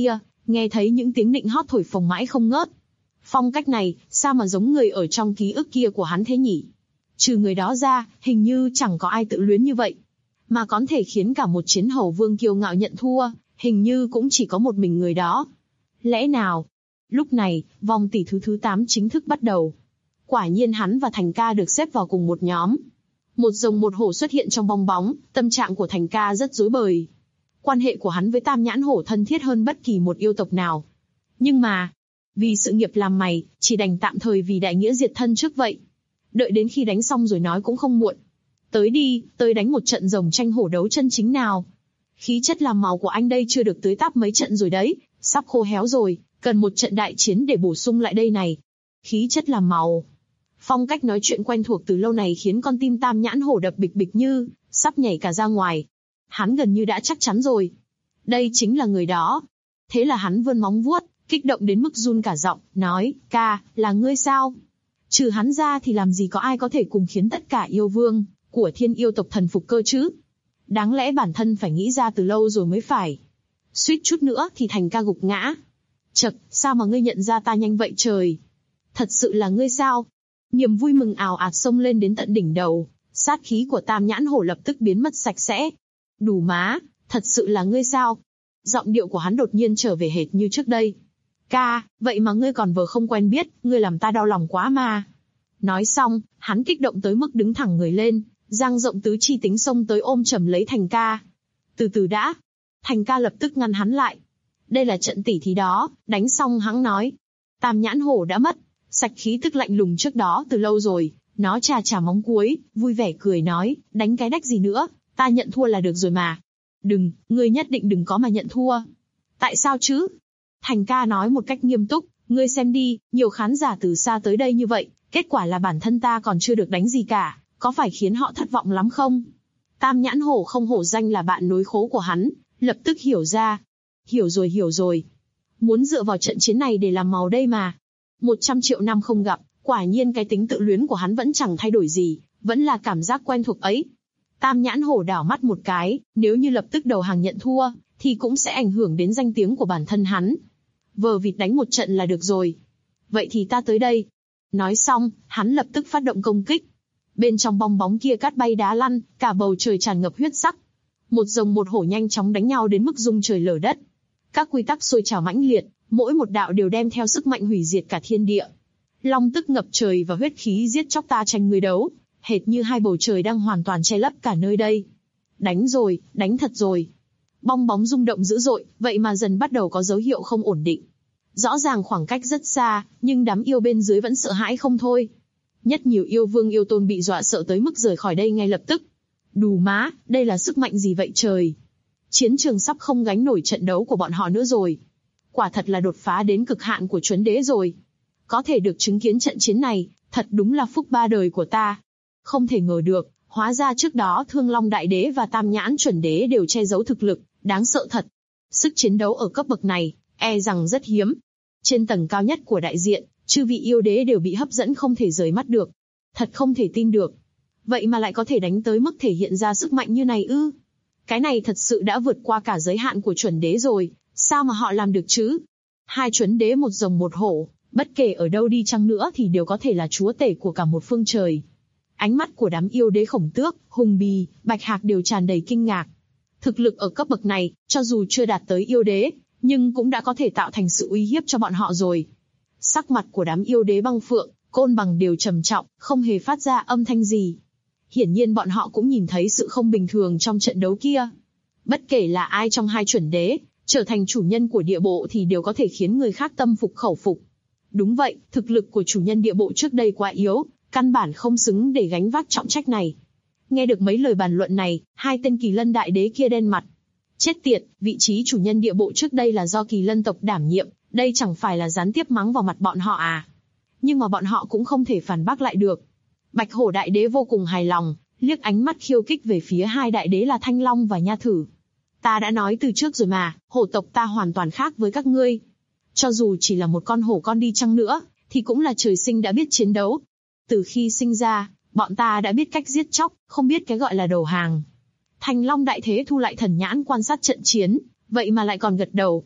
nghe thấy những tiếng nịnh hót thổi phồng mãi không ngớt. Phong cách này, sao mà giống người ở trong ký ức kia của hắn thế nhỉ? Trừ người đó ra, hình như chẳng có ai tự luyến như vậy. Mà có thể khiến cả một chiến hầu vương kiêu ngạo nhận thua, hình như cũng chỉ có một mình người đó. Lẽ nào? Lúc này, vòng tỷ thứ 8 chính thức bắt đầu. Quả nhiên hắn và Thành Ca được xếp vào cùng một nhóm. Một rồng một hổ xuất hiện trong bong bóng, tâm trạng của Thành Ca rất rối bời. Quan hệ của hắn với Tam Nhãn Hổ thân thiết hơn bất kỳ một yêu tộc nào. Nhưng mà, vì sự nghiệp làm mày, chỉ đành tạm thời vì đại nghĩa diệt thân trước vậy. Đợi đến khi đánh xong rồi nói cũng không muộn. Tới đi, tới đánh một trận rồng tranh hổ đấu chân chính nào. Khí chất làm màu của anh đây chưa được tưới táp mấy trận rồi đấy, sắp khô héo rồi, cần một trận đại chiến để bổ sung lại đây này. Khí chất làm màu. Phong cách nói chuyện quen thuộc từ lâu này khiến con tim Tam Nhãn Hổ đập bịch bịch như sắp nhảy cả ra ngoài. Hắn gần như đã chắc chắn rồi. Đây chính là người đó. Thế là hắn vươn móng vuốt, kích động đến mức run cả giọng, nói, ca, là ngươi sao? Trừ hắn ra thì làm gì có ai có thể cùng khiến tất cả yêu vương của thiên yêu tộc thần phục cơ chứ? Đáng lẽ bản thân phải nghĩ ra từ lâu rồi mới phải. Suýt chút nữa thì Thành Ca gục ngã. Chậc, sao mà ngươi nhận ra ta nhanh vậy trời? Thật sự là ngươi sao? Niềm vui mừng ào ạt xông lên đến tận đỉnh đầu, sát khí của Tam Nhãn Hổ lập tức biến mất sạch sẽ. Đủ má, thật sự là ngươi sao? Giọng điệu của hắn đột nhiên trở về hệt như trước đây. Ca, vậy mà ngươi còn vờ không quen biết, ngươi làm ta đau lòng quá mà. Nói xong, hắn kích động tới mức đứng thẳng người lên, dang rộng tứ chi tính xông tới ôm chầm lấy Thành Ca. Từ từ đã. Thành Ca lập tức ngăn hắn lại. Đây là trận tỉ thí đó, đánh xong hắn nói. Tam Nhãn Hổ đã mất, sạch khí tức lạnh lùng trước đó từ lâu rồi, nó chà móng cuối, vui vẻ cười nói, đánh cái đách gì nữa, ta nhận thua là được rồi mà. Đừng, ngươi nhất định đừng có mà nhận thua. Tại sao chứ? Thành Ca nói một cách nghiêm túc, ngươi xem đi, nhiều khán giả từ xa tới đây như vậy, kết quả là bản thân ta còn chưa được đánh gì cả, có phải khiến họ thất vọng lắm không? Tam Nhãn Hổ không hổ danh là bạn nối khố của hắn, lập tức hiểu ra. Hiểu rồi. Muốn dựa vào trận chiến này để làm màu đây mà. 100 triệu năm không gặp, quả nhiên cái tính tự luyến của hắn vẫn chẳng thay đổi gì, vẫn là cảm giác quen thuộc ấy. Tam Nhãn Hổ đảo mắt một cái, nếu như lập tức đầu hàng nhận thua, thì cũng sẽ ảnh hưởng đến danh tiếng của bản thân hắn. Vờ vịt đánh một trận là được rồi. Vậy thì ta tới đây. Nói xong, hắn lập tức phát động công kích. Bên trong bong bóng kia cát bay đá lăn, cả bầu trời tràn ngập huyết sắc. Một rồng một hổ nhanh chóng đánh nhau đến mức rung trời lở đất. Các quy tắc sôi trào mãnh liệt, mỗi một đạo đều đem theo sức mạnh hủy diệt cả thiên địa. Long tức ngập trời và huyết khí giết chóc ta tranh người đấu, hệt như hai bầu trời đang hoàn toàn che lấp cả nơi đây. Đánh rồi, đánh thật rồi. Bong bóng rung động dữ dội, vậy mà dần bắt đầu có dấu hiệu không ổn định. Rõ ràng khoảng cách rất xa, nhưng đám yêu bên dưới vẫn sợ hãi không thôi. Nhất nhiều yêu vương yêu tôn bị dọa sợ tới mức rời khỏi đây ngay lập tức. Đù má, đây là sức mạnh gì vậy trời? Chiến trường sắp không gánh nổi trận đấu của bọn họ nữa rồi. Quả thật là đột phá đến cực hạn của chuẩn đế rồi. Có thể được chứng kiến trận chiến này, thật đúng là phúc ba đời của ta. Không thể ngờ được, hóa ra trước đó Thương Long Đại Đế và Tam Nhãn Chuẩn Đế đều che giấu thực lực, đáng sợ thật. Sức chiến đấu ở cấp bậc này, e rằng rất hiếm. Trên tầng cao nhất của đại diện, chư vị yêu đế đều bị hấp dẫn không thể rời mắt được. Thật không thể tin được. Vậy mà lại có thể đánh tới mức thể hiện ra sức mạnh như này ư? Cái này thật sự đã vượt qua cả giới hạn của chuẩn đế rồi, sao mà họ làm được chứ? Hai chuẩn đế một rồng một hổ, bất kể ở đâu đi chăng nữa thì đều có thể là chúa tể của cả một phương trời. Ánh mắt của đám yêu đế Khổng Tước, Hùng Bì, Bạch Hạc đều tràn đầy kinh ngạc. Thực lực ở cấp bậc này, cho dù chưa đạt tới yêu đế, nhưng cũng đã có thể tạo thành sự uy hiếp cho bọn họ rồi. Sắc mặt của đám yêu đế Băng Phượng, Côn Bằng đều trầm trọng, không hề phát ra âm thanh gì. Hiển nhiên bọn họ cũng nhìn thấy sự không bình thường trong trận đấu kia. Bất kể là ai trong hai chuẩn đế, trở thành chủ nhân của địa bộ thì đều có thể khiến người khác tâm phục khẩu phục. Đúng vậy, thực lực của chủ nhân địa bộ trước đây quá yếu, căn bản không xứng để gánh vác trọng trách này. Nghe được mấy lời bàn luận này, hai tên Kỳ Lân Đại Đế kia đen mặt. Chết tiệt, vị trí chủ nhân địa bộ trước đây là do Kỳ Lân tộc đảm nhiệm, đây chẳng phải là gián tiếp mắng vào mặt bọn họ à? Nhưng mà bọn họ cũng không thể phản bác lại được. Bạch Hổ Đại Đế vô cùng hài lòng, liếc ánh mắt khiêu khích về phía hai đại đế là Thanh Long và Nha Thử. Ta đã nói từ trước rồi mà, hổ tộc ta hoàn toàn khác với các ngươi. Cho dù chỉ là một con hổ con đi chăng nữa, thì cũng là trời sinh đã biết chiến đấu. Từ khi sinh ra, bọn ta đã biết cách giết chóc, không biết cái gọi là đầu hàng. Thanh Long Đại Thế thu lại thần nhãn quan sát trận chiến, vậy mà lại còn gật đầu.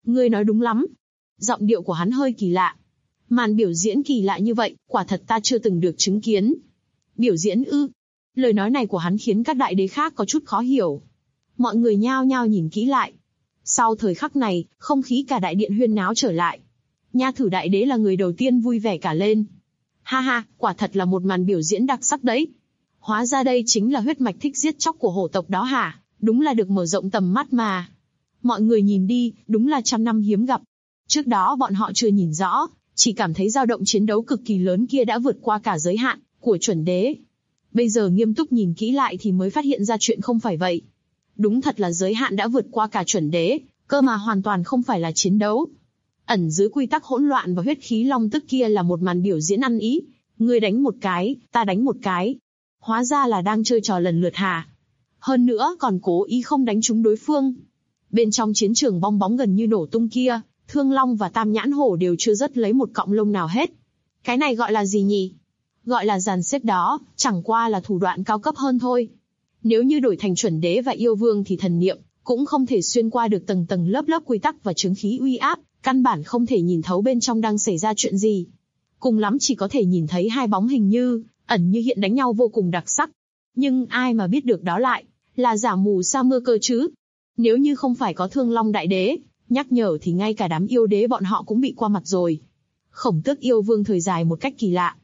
Ngươi nói đúng lắm. Giọng điệu của hắn hơi kỳ lạ. Màn biểu diễn kỳ lạ như vậy, quả thật ta chưa từng được chứng kiến. Biểu diễn ư? Lời nói này của hắn khiến các đại đế khác có chút khó hiểu. Mọi người nhao nhao nhìn kỹ lại. Sau thời khắc này, không khí cả đại điện huyên náo trở lại. Nha Thử đại đế là người đầu tiên vui vẻ cả lên. Ha ha, quả thật là một màn biểu diễn đặc sắc đấy. Hóa ra đây chính là huyết mạch thích giết chóc của hổ tộc đó hả? Đúng là được mở rộng tầm mắt mà. Mọi người nhìn đi, đúng là 100 năm hiếm gặp. Trước đó bọn họ chưa nhìn rõ, chỉ cảm thấy dao động chiến đấu cực kỳ lớn kia đã vượt qua cả giới hạn của chuẩn đế. Bây giờ nghiêm túc nhìn kỹ lại thì mới phát hiện ra chuyện không phải vậy. Đúng thật là giới hạn đã vượt qua cả chuẩn đế, cơ mà hoàn toàn không phải là chiến đấu. Ẩn dưới quy tắc hỗn loạn và huyết khí long tức kia là một màn biểu diễn ăn ý. Ngươi đánh một cái, ta đánh một cái. Hóa ra là đang chơi trò lần lượt hả? Hơn nữa còn cố ý không đánh trúng đối phương. Bên trong chiến trường bong bóng gần như nổ tung kia, Thương Long và Tam Nhãn Hổ đều chưa dứt lấy một cọng lông nào hết. Cái này gọi là gì nhỉ? Gọi là dàn xếp đó, chẳng qua là thủ đoạn cao cấp hơn thôi. Nếu như đổi thành chuẩn đế và yêu vương thì thần niệm cũng không thể xuyên qua được tầng tầng lớp lớp quy tắc và chứng khí uy áp, căn bản không thể nhìn thấu bên trong đang xảy ra chuyện gì. Cùng lắm chỉ có thể nhìn thấy hai bóng hình như ẩn như hiện đánh nhau vô cùng đặc sắc. Nhưng ai mà biết được đó lại là giả mù sa mưa cơ chứ? Nếu như không phải có Thương Long đại đế nhắc nhở thì ngay cả đám yêu đế bọn họ cũng bị qua mặt rồi. Khổng Tước yêu vương thời dài một cách kỳ lạ.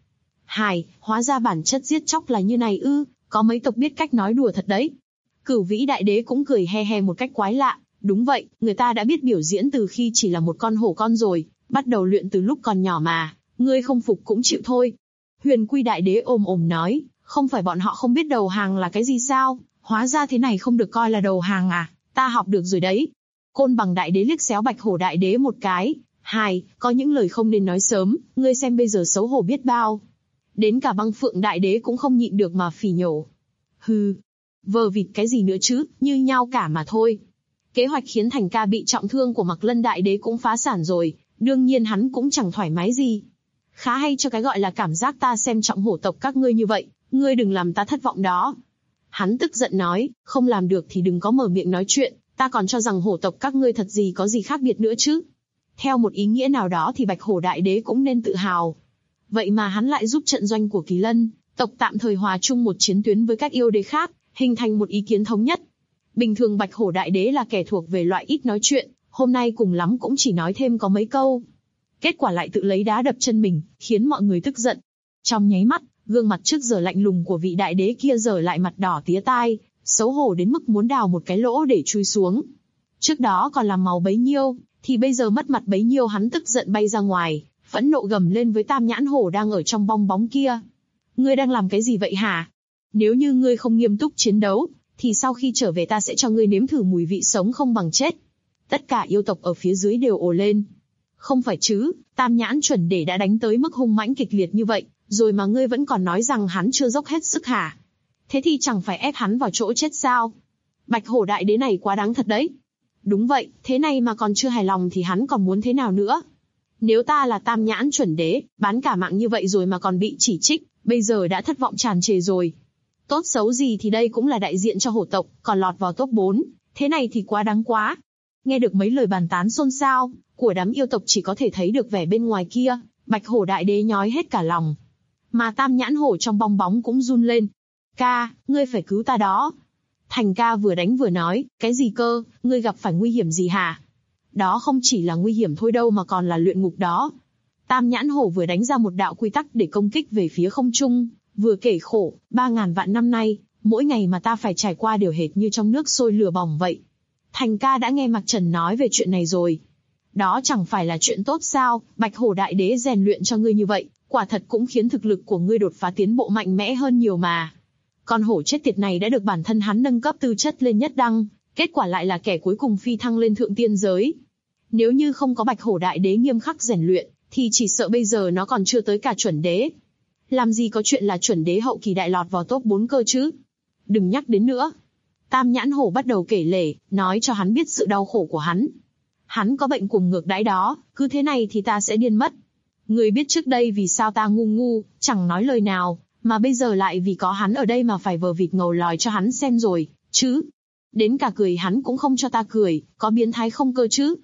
Hóa ra bản chất giết chóc là như này ư? Có mấy tộc biết cách nói đùa thật đấy. Cửu Vĩ đại đế cũng cười he he một cách quái lạ. Đúng vậy, người ta đã biết biểu diễn từ khi chỉ là một con hổ con rồi, bắt đầu luyện từ lúc còn nhỏ mà, ngươi không phục cũng chịu thôi. Huyền Quy đại đế ồm ồm nói, không phải bọn họ không biết đầu hàng là cái gì sao? Hóa ra thế này không được coi là đầu hàng à? Ta học được rồi đấy. Côn Bằng đại đế liếc xéo Bạch Hổ đại đế một cái. Có những lời không nên nói sớm, ngươi xem bây giờ xấu hổ biết bao. Đến cả Băng Phượng đại đế cũng không nhịn được mà phỉ nhổ. Hừ, vờ vịt cái gì nữa chứ, như nhau cả mà thôi. Kế hoạch khiến Thành Ca bị trọng thương của Mạc Lân đại đế cũng phá sản rồi, đương nhiên hắn cũng chẳng thoải mái gì. Khá hay cho cái gọi là cảm giác ta xem trọng hổ tộc các ngươi như vậy, ngươi đừng làm ta thất vọng đó. Hắn tức giận nói, không làm được thì đừng có mở miệng nói chuyện, ta còn cho rằng hổ tộc các ngươi thật gì có gì khác biệt nữa chứ. Theo một ý nghĩa nào đó thì Bạch Hổ đại đế cũng nên tự hào. Vậy mà hắn lại giúp trận doanh của Kỳ Lân tộc tạm thời hòa chung một chiến tuyến với các yêu đế khác, hình thành một ý kiến thống nhất. Bình thường Bạch Hổ đại đế là kẻ thuộc về loại ít nói chuyện, hôm nay cùng lắm cũng chỉ nói thêm có mấy câu. Kết quả lại tự lấy đá đập chân mình, khiến mọi người tức giận. Trong nháy mắt, gương mặt trước giờ lạnh lùng của vị đại đế kia giờ lại mặt đỏ tía tai, xấu hổ đến mức muốn đào một cái lỗ để chui xuống. Trước đó còn làm màu bấy nhiêu, thì bây giờ mất mặt bấy nhiêu, hắn tức giận bay ra ngoài, phẫn nộ gầm lên với Tam Nhãn Hổ đang ở trong bong bóng kia. Ngươi đang làm cái gì vậy hả? Nếu như ngươi không nghiêm túc chiến đấu, thì sau khi trở về ta sẽ cho ngươi nếm thử mùi vị sống không bằng chết. Tất cả yêu tộc ở phía dưới đều ồ lên. Không phải chứ, Tam Nhãn chuẩn đế đã đánh tới mức hung mãnh kịch liệt như vậy, rồi mà ngươi vẫn còn nói rằng hắn chưa dốc hết sức hả? Thế thì chẳng phải ép hắn vào chỗ chết sao? Bạch Hổ đại đế này quá đáng thật đấy. Đúng vậy, thế này mà còn chưa hài lòng thì hắn còn muốn thế nào nữa? Nếu ta là Tam Nhãn chuẩn đế, bán cả mạng như vậy rồi mà còn bị chỉ trích, bây giờ đã thất vọng tràn trề rồi. Tốt xấu gì thì đây cũng là đại diện cho hổ tộc, còn lọt vào top 4, thế này thì quá đáng quá. Nghe được mấy lời bàn tán xôn xao của đám yêu tộc, chỉ có thể thấy được vẻ bên ngoài kia, Bạch Hổ đại đế nhói hết cả lòng. Mà Tam Nhãn Hổ trong bong bóng cũng run lên. Ca, ngươi phải cứu ta đó. Thành Ca vừa đánh vừa nói, cái gì cơ, ngươi gặp phải nguy hiểm gì hả? Đó không chỉ là nguy hiểm thôi đâu mà còn là luyện ngục đó. Tam Nhãn Hổ vừa đánh ra một đạo quy tắc để công kích về phía không trung, vừa kể khổ, 3.000 vạn năm nay, mỗi ngày mà ta phải trải qua đều hệt như trong nước sôi lửa bỏng vậy. Thành Ca đã nghe Mạc Trần nói về chuyện này rồi. Đó chẳng phải là chuyện tốt sao? Bạch Hổ đại đế rèn luyện cho ngươi như vậy, quả thật cũng khiến thực lực của ngươi đột phá tiến bộ mạnh mẽ hơn nhiều mà. Con hổ chết tiệt này đã được bản thân hắn nâng cấp tư chất lên nhất đăng, kết quả lại là kẻ cuối cùng phi thăng lên thượng tiên giới. Nếu như không có Bạch Hổ đại đế nghiêm khắc rèn luyện, thì chỉ sợ bây giờ nó còn chưa tới cả chuẩn đế. Làm gì có chuyện là chuẩn đế hậu kỳ đại lọt vào top 4 cơ chứ? Đừng nhắc đến nữa. Tam Nhãn Hổ bắt đầu kể lể, nói cho hắn biết sự đau khổ của hắn. Hắn có bệnh cuồng ngược đãi đó, cứ thế này thì ta sẽ điên mất. Ngươi biết trước đây vì sao ta ngu, chẳng nói lời nào, mà bây giờ lại vì có hắn ở đây mà phải vờ vịt ngầu lòi cho hắn xem rồi, chứ. Đến cả cười hắn cũng không cho ta cười, có biến thái không cơ chứ?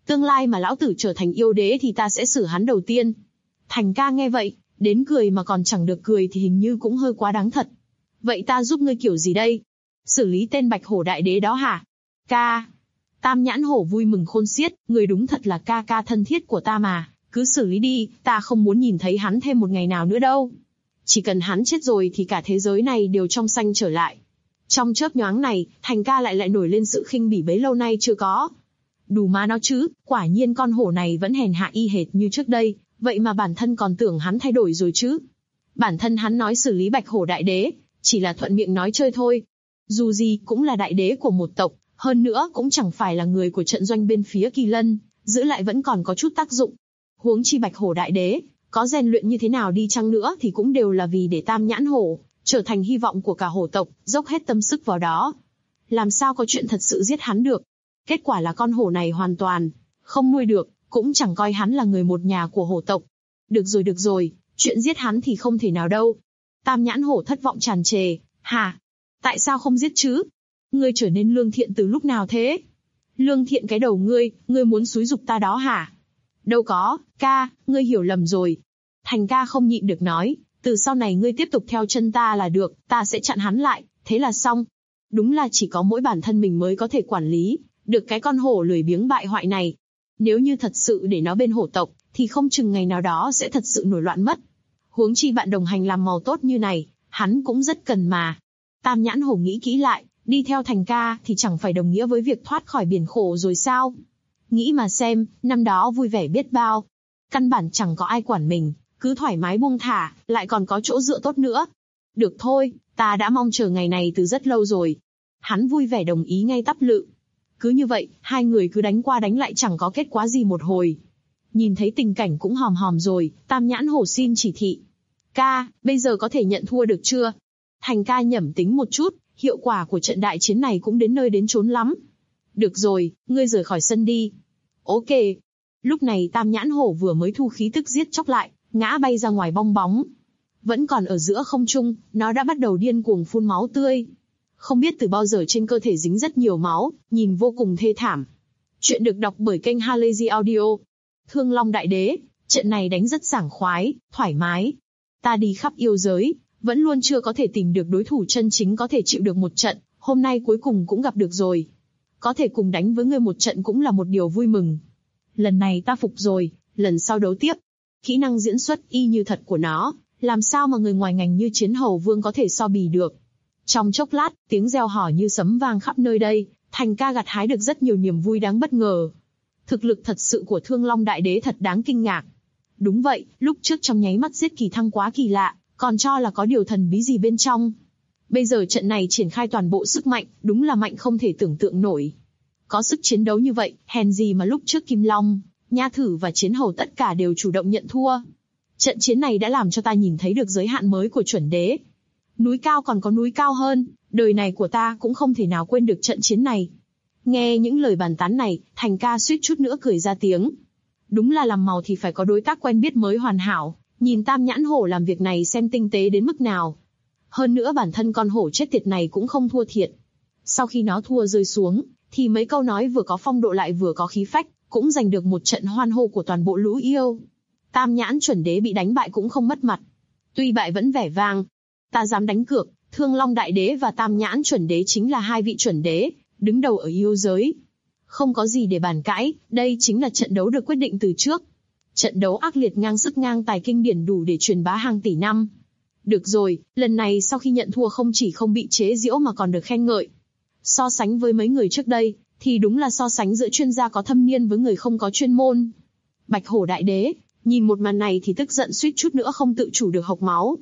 Tương lai mà lão tử trở thành yêu đế thì ta sẽ xử hắn đầu tiên. Thành ca nghe vậy, đến cười mà còn chẳng được cười thì hình như cũng hơi quá đáng thật. Vậy ta giúp ngươi kiểu gì đây? Xử lý tên Bạch Hổ đại đế đó hả? Ca. Tam Nhãn Hổ vui mừng khôn xiết, người đúng thật là ca ca thân thiết của ta mà, cứ xử lý đi, ta không muốn nhìn thấy hắn thêm một ngày nào nữa đâu. Chỉ cần hắn chết rồi thì cả thế giới này đều trong xanh trở lại. Trong chớp nhoáng này, Thành ca lại nổi lên sự khinh bỉ bấy lâu nay chưa có. Đủ má nó chứ, quả nhiên con hổ này vẫn hèn hạ y hệt như trước đây, vậy mà bản thân còn tưởng hắn thay đổi rồi chứ. Bản thân hắn nói xử lý Bạch Hổ đại đế, chỉ là thuận miệng nói chơi thôi. Dù gì cũng là đại đế của một tộc, hơn nữa cũng chẳng phải là người của trận doanh bên phía Kỳ Lân, giữ lại vẫn còn có chút tác dụng. Huống chi Bạch Hổ đại đế, có rèn luyện như thế nào đi chăng nữa thì cũng đều là vì để Tam Nhãn Hổ trở thành hy vọng của cả hổ tộc, dốc hết tâm sức vào đó. Làm sao có chuyện thật sự giết hắn được? Kết quả là con hổ này hoàn toàn không nuôi được, cũng chẳng coi hắn là người một nhà của hổ tộc. Được rồi, chuyện giết hắn thì không thể nào đâu. Tam Nhãn Hổ thất vọng tràn trề, hả? Tại sao không giết chứ? Ngươi trở nên lương thiện từ lúc nào thế? Lương thiện cái đầu ngươi muốn xúi giục ta đó hả? Đâu có, ca, ngươi hiểu lầm rồi. Thành ca không nhịn được nói, từ sau này ngươi tiếp tục theo chân ta là được, ta sẽ chặn hắn lại, thế là xong. Đúng là chỉ có mỗi bản thân mình mới có thể quản lý được cái con hổ lười biếng bại hoại này. Nếu như thật sự để nó bên hổ tộc, thì không chừng ngày nào đó sẽ thật sự nổi loạn mất. Huống chi bạn đồng hành làm màu tốt như này, hắn cũng rất cần mà. Tam Nhãn Hổ nghĩ kỹ lại, đi theo Thành ca thì chẳng phải đồng nghĩa với việc thoát khỏi biển khổ rồi sao? Nghĩ mà xem, năm đó vui vẻ biết bao. Căn bản chẳng có ai quản mình, cứ thoải mái buông thả, lại còn có chỗ dựa tốt nữa. Được thôi, ta đã mong chờ ngày này từ rất lâu rồi. Hắn vui vẻ đồng ý ngay tắp lự. Cứ như vậy, hai người cứ đánh qua đánh lại chẳng có kết quả gì một hồi. Nhìn thấy tình cảnh cũng hòm hòm rồi, Tam Nhãn Hổ xin chỉ thị. Ca, bây giờ có thể nhận thua được chưa? Thành ca nhẩm tính một chút, hiệu quả của trận đại chiến này cũng đến nơi đến chốn lắm. Được rồi, ngươi rời khỏi sân đi. Ok. Lúc này Tam Nhãn Hổ vừa mới thu khí tức giết chóc lại, ngã bay ra ngoài bong bóng. Vẫn còn ở giữa không trung, nó đã bắt đầu điên cuồng phun máu tươi. Không biết từ bao giờ trên cơ thể dính rất nhiều máu, nhìn vô cùng thê thảm. Chuyện được đọc bởi kênh Halazy Audio. Thương Long Đại Đế, trận này đánh rất sảng khoái, thoải mái. Ta đi khắp yêu giới, vẫn luôn chưa có thể tìm được đối thủ chân chính có thể chịu được một trận, hôm nay cuối cùng cũng gặp được rồi. Có thể cùng đánh với ngươi một trận cũng là một điều vui mừng. Lần này ta phục rồi, lần sau đấu tiếp. Kỹ năng diễn xuất y như thật của nó, làm sao mà người ngoài ngành như Chiến Hầu Vương có thể so bì được. Trong chốc lát, tiếng reo hò như sấm vang khắp nơi đây, Thành ca gặt hái được rất nhiều niềm vui đáng bất ngờ. Thực lực thật sự của Thương Long Đại Đế thật đáng kinh ngạc. Đúng vậy, lúc trước trong nháy mắt giết Kỳ Thăng quá kỳ lạ, còn cho là có điều thần bí gì bên trong. Bây giờ trận này triển khai toàn bộ sức mạnh, đúng là mạnh không thể tưởng tượng nổi. Có sức chiến đấu như vậy, hèn gì mà lúc trước Kim Long, Nha Thử và Chiến Hầu tất cả đều chủ động nhận thua. Trận chiến này đã làm cho ta nhìn thấy được giới hạn mới của chuẩn đế. Núi cao còn có núi cao hơn, đời này của ta cũng không thể nào quên được trận chiến này. Nghe những lời bàn tán này, Thành ca suýt chút nữa cười ra tiếng. Đúng là làm màu thì phải có đối tác quen biết mới hoàn hảo, nhìn Tam Nhãn Hổ làm việc này xem tinh tế đến mức nào. Hơn nữa bản thân con hổ chết tiệt này cũng không thua thiệt. Sau khi nó thua rơi xuống, thì mấy câu nói vừa có phong độ lại vừa có khí phách, cũng giành được một trận hoan hô của toàn bộ lũ yêu. Tam Nhãn chuẩn đế bị đánh bại cũng không mất mặt. Tuy bại vẫn vẻ vang. Ta dám đánh cược, Thương Long Đại Đế và Tam Nhãn chuẩn đế chính là hai vị chuẩn đế, đứng đầu ở yêu giới. Không có gì để bàn cãi, đây chính là trận đấu được quyết định từ trước. Trận đấu ác liệt ngang sức ngang tài kinh điển đủ để truyền bá hàng tỷ năm. Được rồi, lần này sau khi nhận thua không chỉ không bị chế giễu mà còn được khen ngợi. So sánh với mấy người trước đây, thì đúng là so sánh giữa chuyên gia có thâm niên với người không có chuyên môn. Bạch Hổ Đại Đế, nhìn một màn này thì tức giận suýt chút nữa không tự chủ được hộc máu.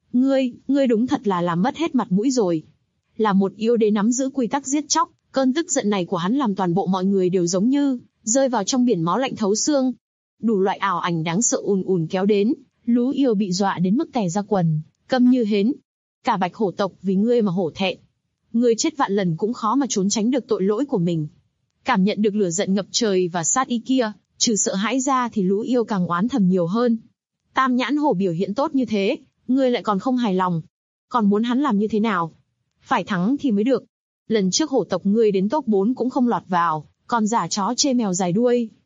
Ngươi đúng thật là làm mất hết mặt mũi rồi. Là một yêu đế nắm giữ quy tắc giết chóc, cơn tức giận này của hắn làm toàn bộ mọi người đều giống như rơi vào trong biển máu lạnh thấu xương. Đủ loại ảo ảnh đáng sợ ùn ùn kéo đến, lũ yêu bị dọa đến mức tè ra quần, câm như hến. Cả Bạch Hổ tộc vì ngươi mà hổ thẹn. Ngươi chết vạn lần cũng khó mà trốn tránh được tội lỗi của mình. Cảm nhận được lửa giận ngập trời và sát ý kia, trừ sợ hãi ra thì lũ yêu càng oán thầm nhiều hơn. Tam Nhãn Hổ biểu hiện tốt như thế, ngươi lại còn không hài lòng. Còn muốn hắn làm như thế nào? Phải thắng thì mới được. Lần trước hổ tộc ngươi đến top 4 cũng không lọt vào, còn giả chó chê mèo dài đuôi.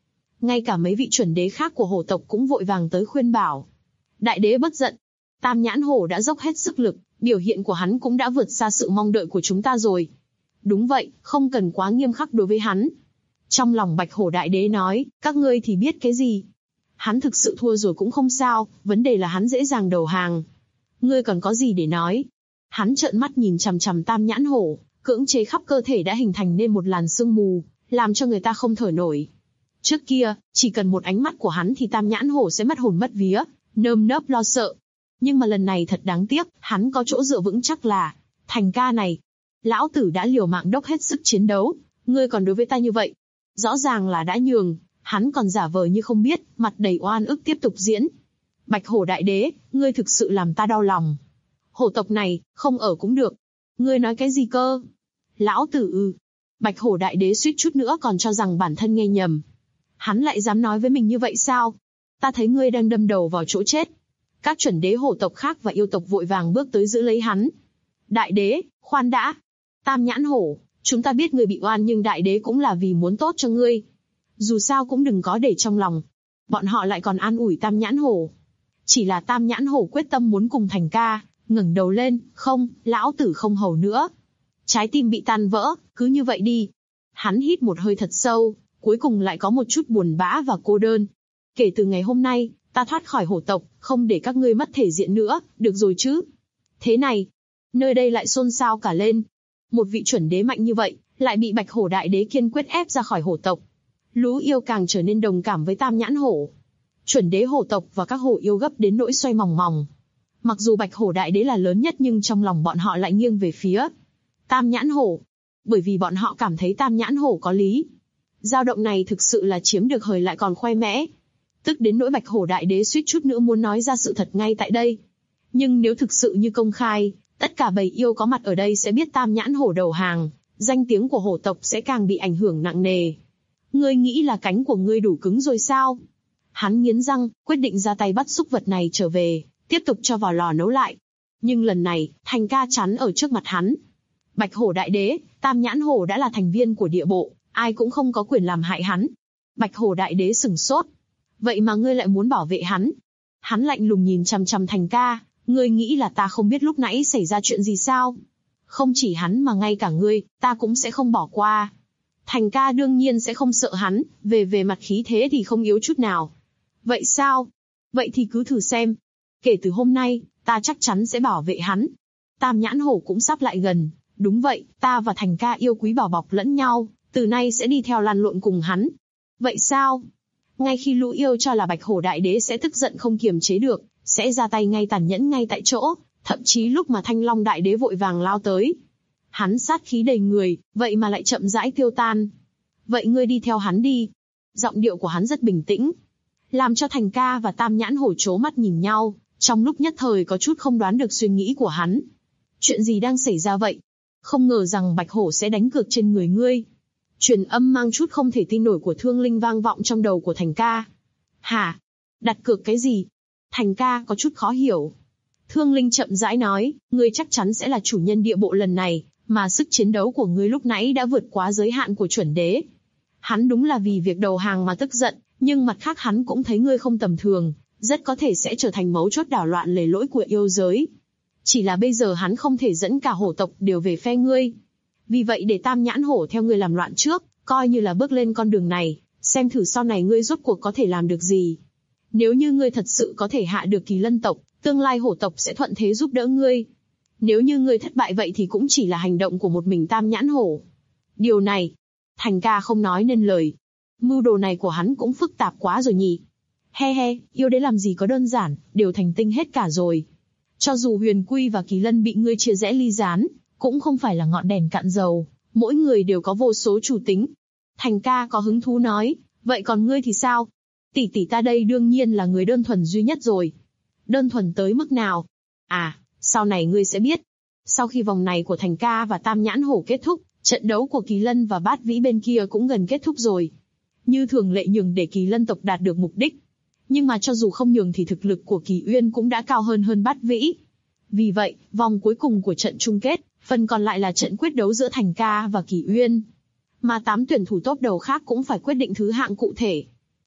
Ngay cả mấy vị chuẩn đế khác của hổ tộc cũng vội vàng tới khuyên bảo. Đại đế bất giận. Tam nhãn hổ đã dốc hết sức lực, biểu hiện của hắn cũng đã vượt xa sự mong đợi của chúng ta rồi. Đúng vậy, không cần quá nghiêm khắc đối với hắn. Trong lòng Bạch Hổ Đại Đế nói, các ngươi thì biết cái gì? Hắn thực sự thua rồi cũng không sao, vấn đề là hắn dễ dàng đầu hàng. Ngươi còn có gì để nói? Hắn trợn mắt nhìn chằm chằm Tam nhãn hổ, cưỡng chế khắp cơ thể đã hình thành nên một làn sương mù, làm cho người ta không thở nổi. Trước kia, chỉ cần một ánh mắt của hắn thì Tam nhãn hổ sẽ mất hồn mất vía, nơm nớp lo sợ. Nhưng mà lần này thật đáng tiếc, hắn có chỗ dựa vững chắc là Thành ca này. Lão tử đã liều mạng đốc hết sức chiến đấu, ngươi còn đối với ta như vậy. Rõ ràng là đã nhường, hắn còn giả vờ như không biết, mặt đầy oan ức tiếp tục diễn. Bạch Hổ Đại Đế, ngươi thực sự làm ta đau lòng. Hổ tộc này, không ở cũng được. Ngươi nói cái gì cơ? Lão tử Bạch Hổ Đại Đế suýt chút nữa còn cho rằng bản thân nghe nhầm. Hắn lại dám nói với mình như vậy sao? Ta thấy ngươi đang đâm đầu vào chỗ chết. Các chuẩn đế hổ tộc khác và yêu tộc vội vàng bước tới giữ lấy hắn. Đại đế, khoan đã. Tam nhãn hổ, chúng ta biết ngươi bị oan nhưng đại đế cũng là vì muốn tốt cho ngươi. Dù sao cũng đừng có để trong lòng. Bọn họ lại còn an ủi Tam nhãn hổ. Chỉ là Tam nhãn hổ quyết tâm muốn cùng Thành ca, ngẩng đầu lên, không, lão tử không hầu nữa. Trái tim bị tan vỡ, cứ như vậy đi. Hắn hít một hơi thật sâu, cuối cùng lại có một chút buồn bã và cô đơn. Kể từ ngày hôm nay, ta thoát khỏi hổ tộc, không để các ngươi mất thể diện nữa, được rồi chứ? Thế này, nơi đây lại xôn xao cả lên. Một vị chuẩn đế mạnh như vậy, lại bị Bạch Hổ Đại Đế kiên quyết ép ra khỏi hổ tộc. Lũ yêu càng trở nên đồng cảm với Tam nhãn hổ. Chuẩn đế hổ tộc và các hổ yêu gấp đến nỗi xoay mòng mòng. Mặc dù Bạch Hổ Đại Đế là lớn nhất nhưng trong lòng bọn họ lại nghiêng về phía Tam nhãn hổ. Bởi vì bọn họ cảm thấy Tam nhãn hổ có lý. Dao động này thực sự là chiếm được hời lại còn khoe mẽ. Tức đến nỗi Bạch Hổ Đại Đế suýt chút nữa muốn nói ra sự thật ngay tại đây. Nhưng nếu thực sự như công khai, tất cả bầy yêu có mặt ở đây sẽ biết Tam nhãn hổ đầu hàng, danh tiếng của hổ tộc sẽ càng bị ảnh hưởng nặng nề. Ngươi nghĩ là cánh của ngươi đủ cứng rồi sao? Hắn nghiến răng, quyết định ra tay bắt súc vật này trở về, tiếp tục cho vào lò nấu lại. Nhưng lần này, Thành ca chắn ở trước mặt hắn. Bạch Hổ Đại Đế, Tam nhãn hổ đã là thành viên của địa bộ, ai cũng không có quyền làm hại hắn. Bạch Hổ Đại Đế sửng sốt. Vậy mà ngươi lại muốn bảo vệ hắn? Hắn lạnh lùng nhìn chằm chằm Thành ca, ngươi nghĩ là ta không biết lúc nãy xảy ra chuyện gì sao? Không chỉ hắn mà ngay cả ngươi, ta cũng sẽ không bỏ qua. Thành ca đương nhiên sẽ không sợ hắn, về mặt khí thế thì không yếu chút nào. Vậy sao? Vậy thì cứ thử xem. Kể từ hôm nay, ta chắc chắn sẽ bảo vệ hắn. Tam nhãn hổ cũng sắp lại gần. Đúng vậy, ta và Thành ca yêu quý bảo bọc lẫn nhau, từ nay sẽ đi theo lăn lộn cùng hắn. Vậy sao? Ngay khi lũ yêu cho là Bạch Hổ Đại Đế sẽ tức giận không kiềm chế được, sẽ ra tay ngay tàn nhẫn ngay tại chỗ, thậm chí lúc mà Thanh Long Đại Đế vội vàng lao tới. Hắn sát khí đầy người, vậy mà lại chậm rãi tiêu tan. Vậy ngươi đi theo hắn đi. Giọng điệu của hắn rất bình tĩnh, làm cho Thành ca và Tam nhãn hổ trố mắt nhìn nhau, trong lúc nhất thời có chút không đoán được suy nghĩ của hắn. Chuyện gì đang xảy ra vậy? Không ngờ rằng Bạch Hổ sẽ đánh cược trên người ngươi. Truyền âm mang chút không thể tin nổi của Thương Linh vang vọng trong đầu của Thành ca. Hả? Đặt cược cái gì? Thành ca có chút khó hiểu. Thương Linh chậm rãi nói, ngươi chắc chắn sẽ là chủ nhân địa bộ lần này, mà sức chiến đấu của ngươi lúc nãy đã vượt quá giới hạn của chuẩn đế. Hắn đúng là vì việc đầu hàng mà tức giận, nhưng mặt khác hắn cũng thấy ngươi không tầm thường, rất có thể sẽ trở thành mấu chốt đảo loạn lề lỗi của yêu giới. Chỉ là bây giờ hắn không thể dẫn cả hổ tộc đều về phe ngươi. Vì vậy để Tam nhãn hổ theo ngươi làm loạn trước, coi như là bước lên con đường này, xem thử sau này ngươi rốt cuộc có thể làm được gì. Nếu như ngươi thật sự có thể hạ được Kỳ Lân tộc, tương lai hổ tộc sẽ thuận thế giúp đỡ ngươi. Nếu như ngươi thất bại vậy thì cũng chỉ là hành động của một mình Tam nhãn hổ. Điều này, Thành ca không nói nên lời. Mưu đồ này của hắn cũng phức tạp quá rồi nhỉ. He he, yêu đế làm gì có đơn giản, đều thành tinh hết cả rồi. Cho dù Huyền Quy và Kỳ Lân bị ngươi chia rẽ ly gián, cũng không phải là ngọn đèn cạn dầu, mỗi người đều có vô số chủ tính. Thành ca có hứng thú nói, vậy còn ngươi thì sao? Tỷ tỷ ta đây đương nhiên là người đơn thuần duy nhất rồi. Đơn thuần tới mức nào? À, sau này ngươi sẽ biết. Sau khi vòng này của Thành ca và Tam nhãn hổ kết thúc, trận đấu của Kỳ Lân và Bát Vĩ bên kia cũng gần kết thúc rồi. Như thường lệ nhường để Kỳ Lân tộc đạt được mục đích. Nhưng mà cho dù không nhường thì thực lực của Kỳ Uyên cũng đã cao hơn Bát Vĩ. Vì vậy, vòng cuối cùng của trận chung kết, phần còn lại là trận quyết đấu giữa Thành ca và Kỳ Uyên. Mà 8 tuyển thủ top đầu khác cũng phải quyết định thứ hạng cụ thể.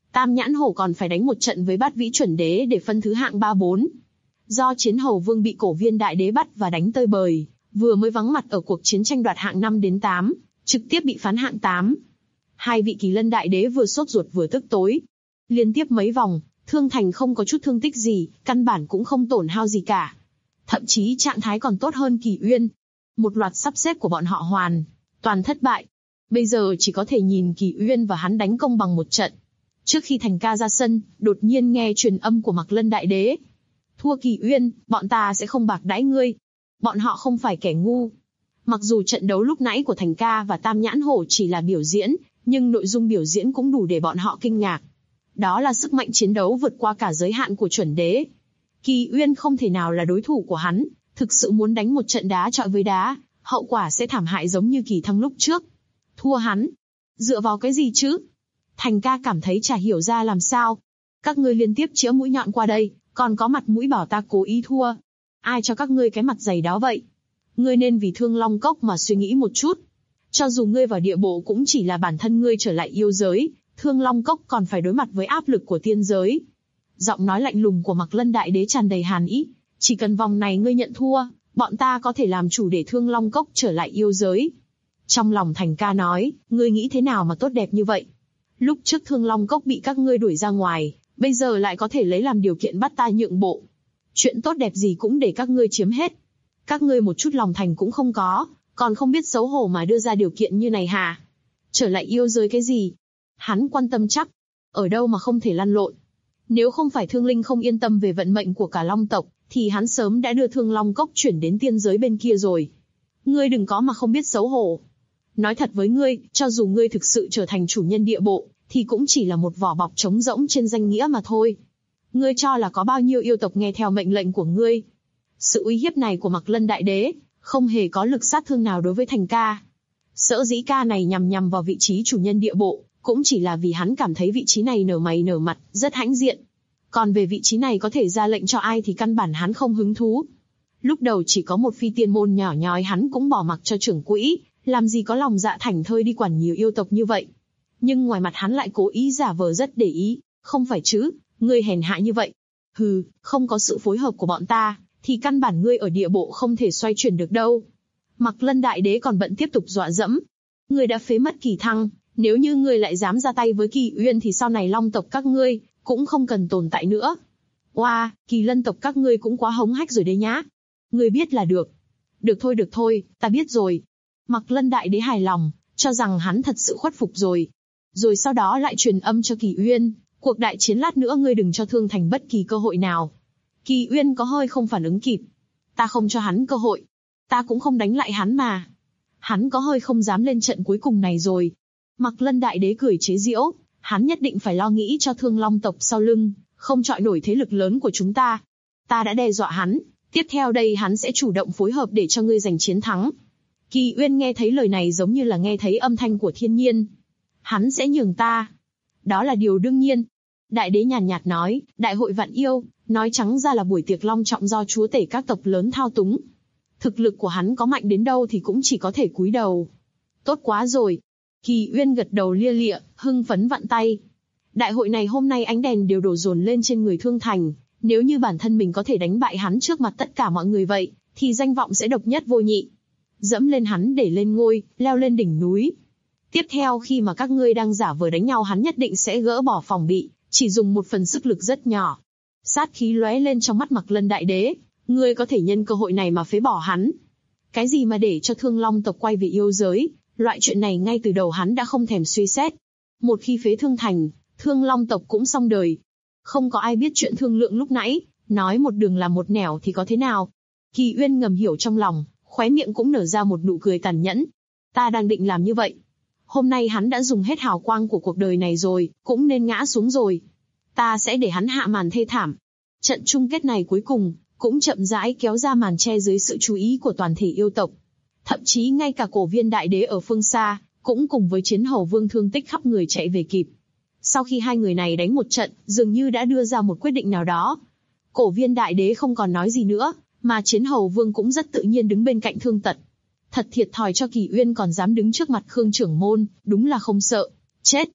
Tam Nhãn Hổ còn phải đánh một trận với Bát Vĩ Chuẩn Đế để phân thứ hạng 3-4. Do Chiến Hầu Vương bị Cổ Viên Đại Đế bắt và đánh tơi bời, vừa mới vắng mặt ở cuộc chiến tranh đoạt hạng 5 đến 8, trực tiếp bị phán hạng 8. Hai vị Kỳ Lân Đại Đế vừa sốt ruột vừa tức tối. Liên tiếp mấy vòng, Thương Thành không có chút thương tích gì, căn bản cũng không tổn hao gì cả. Thậm chí trạng thái còn tốt hơn Kỳ Uyên. Một loạt sắp xếp của bọn họ hoàn toàn thất bại. Bây giờ chỉ có thể nhìn Kỳ Uyên và hắn đánh công bằng một trận. Trước khi Thành ca ra sân, đột nhiên nghe truyền âm của Mạc Lân Đại Đế. Thua Kỳ Uyên, bọn ta sẽ không bạc đãi ngươi. Bọn họ không phải kẻ ngu. Mặc dù trận đấu lúc nãy của Thành ca và Tam Nhãn Hổ chỉ là biểu diễn, nhưng nội dung biểu diễn cũng đủ để bọn họ kinh ngạc. Đó là sức mạnh chiến đấu vượt qua cả giới hạn của chuẩn đế. Kỳ Uyên không thể nào là đối thủ của hắn, thực sự muốn đánh một trận đá chọi với đá, hậu quả sẽ thảm hại giống như Kỳ Thăng lúc trước. Thua hắn? Dựa vào cái gì chứ? Thành ca cảm thấy chả hiểu ra làm sao. Các ngươi liên tiếp chĩa mũi nhọn qua đây, còn có mặt mũi bảo ta cố ý thua. Ai cho các ngươi cái mặt dày đó vậy? Ngươi nên vì Thương Long Cốc mà suy nghĩ một chút. Cho dù ngươi vào địa bộ cũng chỉ là bản thân ngươi trở lại yêu giới, Thương Long Cốc còn phải đối mặt với áp lực của tiên giới. Giọng nói lạnh lùng của Mạc Lân Đại Đế tràn đầy hàn ý. Chỉ cần vòng này ngươi nhận thua, bọn ta có thể làm chủ để Thương Long Cốc trở lại yêu giới. Trong lòng Thành ca nói, ngươi nghĩ thế nào mà tốt đẹp như vậy? Lúc trước Thương Long Cốc bị các ngươi đuổi ra ngoài, bây giờ lại có thể lấy làm điều kiện bắt ta nhượng bộ. Chuyện tốt đẹp gì cũng để các ngươi chiếm hết. Các ngươi một chút lòng thành cũng không có, còn không biết xấu hổ mà đưa ra điều kiện như này hả? Trở lại yêu giới cái gì? Hắn quan tâm chắc. Ở đâu mà không thể lăn lộn? Nếu không phải Thương Linh không yên tâm về vận mệnh của cả Long tộc, thì hắn sớm đã đưa Thương Long Cốc chuyển đến tiên giới bên kia rồi. Ngươi đừng có mà không biết xấu hổ. Nói thật với ngươi, cho dù ngươi thực sự trở thành chủ nhân địa bộ, thì cũng chỉ là một vỏ bọc trống rỗng trên danh nghĩa mà thôi. Ngươi cho là có bao nhiêu yêu tộc nghe theo mệnh lệnh của ngươi? Sự uy hiếp này của Mạc Lân Đại Đế không hề có lực sát thương nào đối với Thành ca. Sở dĩ ca này nhằm vào vị trí chủ nhân địa bộ, cũng chỉ là vì hắn cảm thấy vị trí này nở mày nở mặt, rất hãnh diện. Còn về vị trí này có thể ra lệnh cho ai thì căn bản hắn không hứng thú. Lúc đầu chỉ có một phi tiên môn nhỏ nhoi hắn cũng bỏ mặc cho trưởng quỹ, làm gì có lòng dạ thảnh thơi đi quản nhiều yêu tộc như vậy. Nhưng ngoài mặt hắn lại cố ý giả vờ rất để ý, không phải chứ, ngươi hèn hạ như vậy. Hừ, không có sự phối hợp của bọn ta, thì căn bản ngươi ở địa bộ không thể xoay chuyển được đâu. Mạc Lân Đại Đế còn bận tiếp tục dọa dẫm. Ngươi đã phế mất Kỳ Thăng, nếu như ngươi lại dám ra tay với Kỳ Uyên thì sau này Long tộc các ngươi cũng không cần tồn tại nữa. Oa, Kỳ Lân tộc các ngươi cũng quá hống hách rồi đấy nhá. Ngươi biết là được. Được thôi, ta biết rồi. Mạc Lân Đại Đế hài lòng, cho rằng hắn thật sự khuất phục rồi. Rồi sau đó lại truyền âm cho Kỳ Uyên, cuộc đại chiến lát nữa ngươi đừng cho Thương Thành bất kỳ cơ hội nào. Kỳ Uyên có hơi không phản ứng kịp. Ta không cho hắn cơ hội. Ta cũng không đánh lại hắn mà. Hắn có hơi không dám lên trận cuối cùng này rồi. Mạc Lân Đại Đế cười chế giễu, hắn nhất định phải lo nghĩ cho Thương Long tộc sau lưng, không chọi nổi thế lực lớn của chúng ta. Ta đã đe dọa hắn, tiếp theo đây hắn sẽ chủ động phối hợp để cho ngươi giành chiến thắng. Kỳ Uyên nghe thấy lời này giống như là nghe thấy âm thanh của thiên nhiên. Hắn sẽ nhường ta. Đó là điều đương nhiên. Đại Đế nhàn nhạt nói, đại hội vạn yêu, nói trắng ra là buổi tiệc long trọng do chúa tể các tộc lớn thao túng. Thực lực của hắn có mạnh đến đâu thì cũng chỉ có thể cúi đầu. Tốt quá rồi. Kỳ Uyên gật đầu lia lịa, hưng phấn vặn tay. Đại hội này hôm nay ánh đèn đều đổ dồn lên trên người Thương Thành. Nếu như bản thân mình có thể đánh bại hắn trước mặt tất cả mọi người vậy, thì danh vọng sẽ độc nhất vô nhị. Dẫm lên hắn để lên ngôi, leo lên đỉnh núi. Tiếp theo khi mà các ngươi đang giả vờ đánh nhau hắn nhất định sẽ gỡ bỏ phòng bị, chỉ dùng một phần sức lực rất nhỏ. Sát khí lóe lên trong mắt Mạc Lân Đại Đế, ngươi có thể nhân cơ hội này mà phế bỏ hắn. Cái gì mà để cho Thương Long tộc quay về yêu giới, loại chuyện này ngay từ đầu hắn đã không thèm suy xét. Một khi phế Thương Thành, Thương Long tộc cũng xong đời. Không có ai biết chuyện thương lượng lúc nãy, nói một đường là một nẻo thì có thế nào. Kỳ Uyên ngầm hiểu trong lòng, khóe miệng cũng nở ra một nụ cười tàn nhẫn. Ta đang định làm như vậy. Hôm nay hắn đã dùng hết hào quang của cuộc đời này rồi, cũng nên ngã xuống rồi. Ta sẽ để hắn hạ màn thê thảm. Trận chung kết này cuối cùng, cũng chậm rãi kéo ra màn che dưới sự chú ý của toàn thể yêu tộc. Thậm chí ngay cả Cổ Viên Đại Đế ở phương xa, cũng cùng với Chiến Hầu Vương thương tích khắp người chạy về kịp. Sau khi hai người này đánh một trận, dường như đã đưa ra một quyết định nào đó. Cổ Viên Đại Đế không còn nói gì nữa, mà Chiến Hầu Vương cũng rất tự nhiên đứng bên cạnh Thương Tật. Thật thiệt thòi cho Kỳ Uyên còn dám đứng trước mặt Khương trưởng môn, đúng là không sợ chết.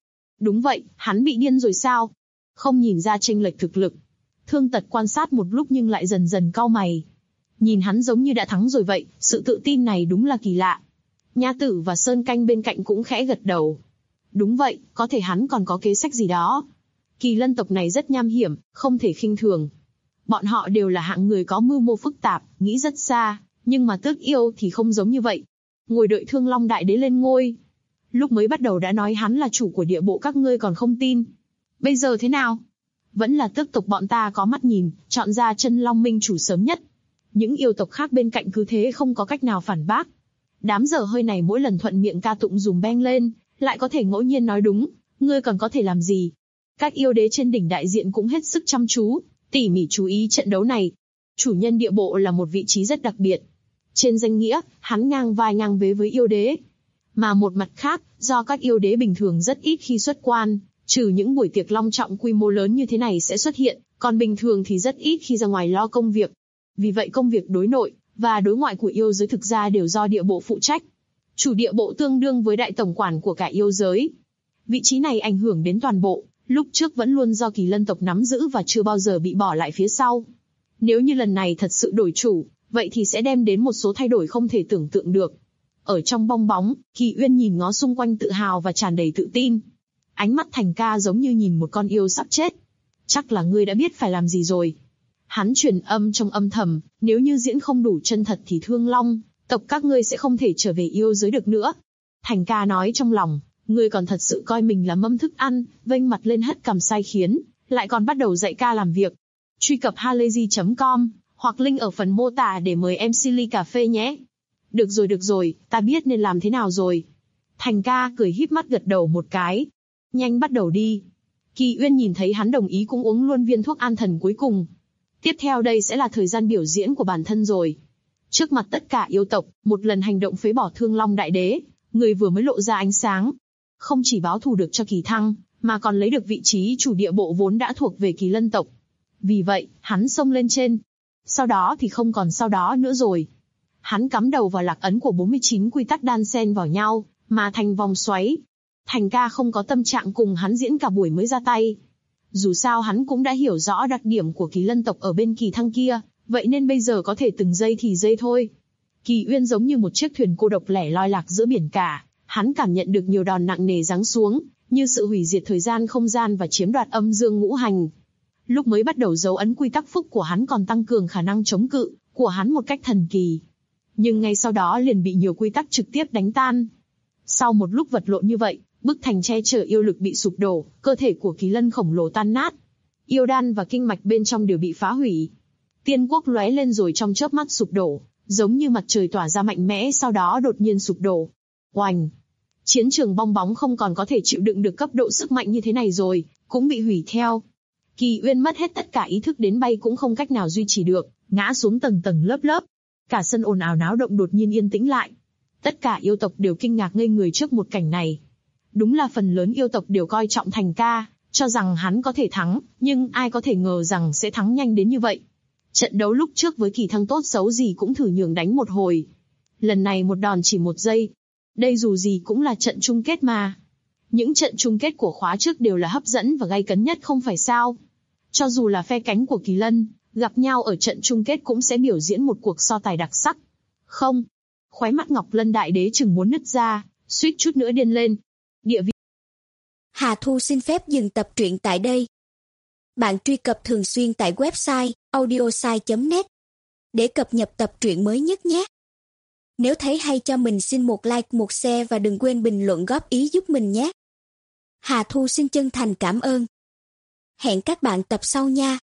Đúng vậy, hắn bị điên rồi sao? Không nhìn ra chênh lệch thực lực. Thương Tật quan sát một lúc nhưng lại dần dần cau mày. Nhìn hắn giống như đã thắng rồi vậy, sự tự tin này đúng là kỳ lạ. Nha Tử và Sơn Canh bên cạnh cũng khẽ gật đầu. Đúng vậy, có thể hắn còn có kế sách gì đó. Kỳ Lân tộc này rất nham hiểm, không thể khinh thường. Bọn họ đều là hạng người có mưu mô phức tạp, nghĩ rất xa, nhưng mà Tước Yêu thì không giống như vậy. Ngồi đợi Thương Long Đại Đế lên ngôi. Lúc mới bắt đầu đã nói hắn là chủ của địa bộ các ngươi còn không tin. Bây giờ thế nào? Vẫn là Tước tộc bọn ta có mắt nhìn, chọn ra Chân Long Minh chủ sớm nhất. Những yêu tộc khác bên cạnh cứ thế không có cách nào phản bác. Đám dở hơi này mỗi lần thuận miệng ca tụng dùm beng lên, lại có thể ngẫu nhiên nói đúng, ngươi còn có thể làm gì? Các yêu đế trên đỉnh đại diện cũng hết sức chăm chú, tỉ mỉ chú ý trận đấu này. Chủ nhân địa bộ là một vị trí rất đặc biệt. Trên danh nghĩa, hắn ngang vai ngang vế với yêu đế. Mà một mặt khác, do các yêu đế bình thường rất ít khi xuất quan, trừ những buổi tiệc long trọng quy mô lớn như thế này sẽ xuất hiện, còn bình thường thì rất ít khi ra ngoài lo công việc. Vì vậy công việc đối nội và đối ngoại của yêu giới thực ra đều do địa bộ phụ trách. Chủ địa bộ tương đương với đại tổng quản của cả yêu giới. Vị trí này ảnh hưởng đến toàn bộ, lúc trước vẫn luôn do Kỳ Lân tộc nắm giữ và chưa bao giờ bị bỏ lại phía sau. Nếu như lần này thật sự đổi chủ, vậy thì sẽ đem đến một số thay đổi không thể tưởng tượng được. Ở trong bong bóng, Kỳ Uyên nhìn ngó xung quanh tự hào và tràn đầy tự tin. Ánh mắt Thành Ca giống như nhìn một con yêu sắp chết. Chắc là ngươi đã biết phải làm gì rồi. Hắn truyền âm trong âm thầm, nếu như diễn không đủ chân thật thì Thương Long tộc các ngươi sẽ không thể trở về yêu giới được nữa. Thành Ca nói trong lòng, ngươi còn thật sự coi mình là mâm thức ăn, vênh mặt lên hất cằm sai khiến, lại còn bắt đầu dạy ca làm việc. Truy cập halayzi.com hoặc link ở phần mô tả để mời MC ly cà phê nhé. Được rồi, ta biết nên làm thế nào rồi. Thành Ca cười híp mắt gật đầu một cái. Nhanh bắt đầu đi. Kỳ Uyên nhìn thấy hắn đồng ý cũng uống luôn viên thuốc an thần cuối cùng. Tiếp theo đây sẽ là thời gian biểu diễn của bản thân rồi. Trước mặt tất cả yêu tộc, một lần hành động phế bỏ Thương Long Đại Đế, người vừa mới lộ ra ánh sáng. Không chỉ báo thù được cho Kỳ Thăng, mà còn lấy được vị trí chủ địa bộ vốn đã thuộc về Kỳ Lân tộc. Vì vậy, hắn xông lên trên. Sau đó thì không còn sau đó nữa rồi. Hắn cắm đầu vào lạc ấn của 49 quy tắc đan xen vào nhau, mà thành vòng xoáy. Thành Ca không có tâm trạng cùng hắn diễn cả buổi mới ra tay. Dù sao hắn cũng đã hiểu rõ đặc điểm của Kỳ Lân tộc ở bên Kỳ Thăng kia, vậy nên bây giờ có thể từng giây thì giây thôi. Kỳ Uyên giống như một chiếc thuyền cô độc lẻ loi lạc giữa biển cả, hắn cảm nhận được nhiều đòn nặng nề giáng xuống, như sự hủy diệt thời gian không gian và chiếm đoạt âm dương ngũ hành. Lúc mới bắt đầu dấu ấn quy tắc phúc của hắn còn tăng cường khả năng chống cự của hắn một cách thần kỳ. Nhưng ngay sau đó liền bị nhiều quy tắc trực tiếp đánh tan. Sau một lúc vật lộn như vậy, bức thành che chở yêu lực bị sụp đổ, cơ thể của Kỳ Lân khổng lồ tan nát. Yêu đan và kinh mạch bên trong đều bị phá hủy. Tiên quốc lóe lên rồi trong chớp mắt sụp đổ, giống như mặt trời tỏa ra mạnh mẽ sau đó đột nhiên sụp đổ. Oành! Chiến trường bong bóng không còn có thể chịu đựng được cấp độ sức mạnh như thế này rồi, cũng bị hủy theo. Kỳ Uyên mất hết tất cả ý thức đến bay cũng không cách nào duy trì được, ngã xuống tầng tầng lớp lớp. Cả sân ồn ào náo động đột nhiên yên tĩnh lại. Tất cả yêu tộc đều kinh ngạc ngây người trước một cảnh này. Đúng là phần lớn yêu tộc đều coi trọng Thành Ca, cho rằng hắn có thể thắng, nhưng ai có thể ngờ rằng sẽ thắng nhanh đến như vậy. Trận đấu lúc trước với Kỳ Thăng tốt xấu gì cũng thử nhường đánh một hồi. Lần này một đòn chỉ 1 giây. Đây dù gì cũng là trận chung kết mà. Những trận chung kết của khóa trước đều là hấp dẫn và gay cấn nhất không phải sao. Cho dù là phe cánh của Kỳ Lân, gặp nhau ở trận chung kết cũng sẽ biểu diễn một cuộc so tài đặc sắc. Không. Khóe mắt Ngọc Lân Đại Đế chừng muốn nứt ra, suýt chút nữa điên lên. Địa vị. Hà Thu xin phép dừng tập truyện tại đây. Bạn truy cập thường xuyên tại website audiosai.net để cập nhật tập truyện mới nhất nhé. Nếu thấy hay cho mình xin một like, một share và đừng quên bình luận góp ý giúp mình nhé. Hà Thu xin chân thành cảm ơn. Hẹn các bạn tập sau nha.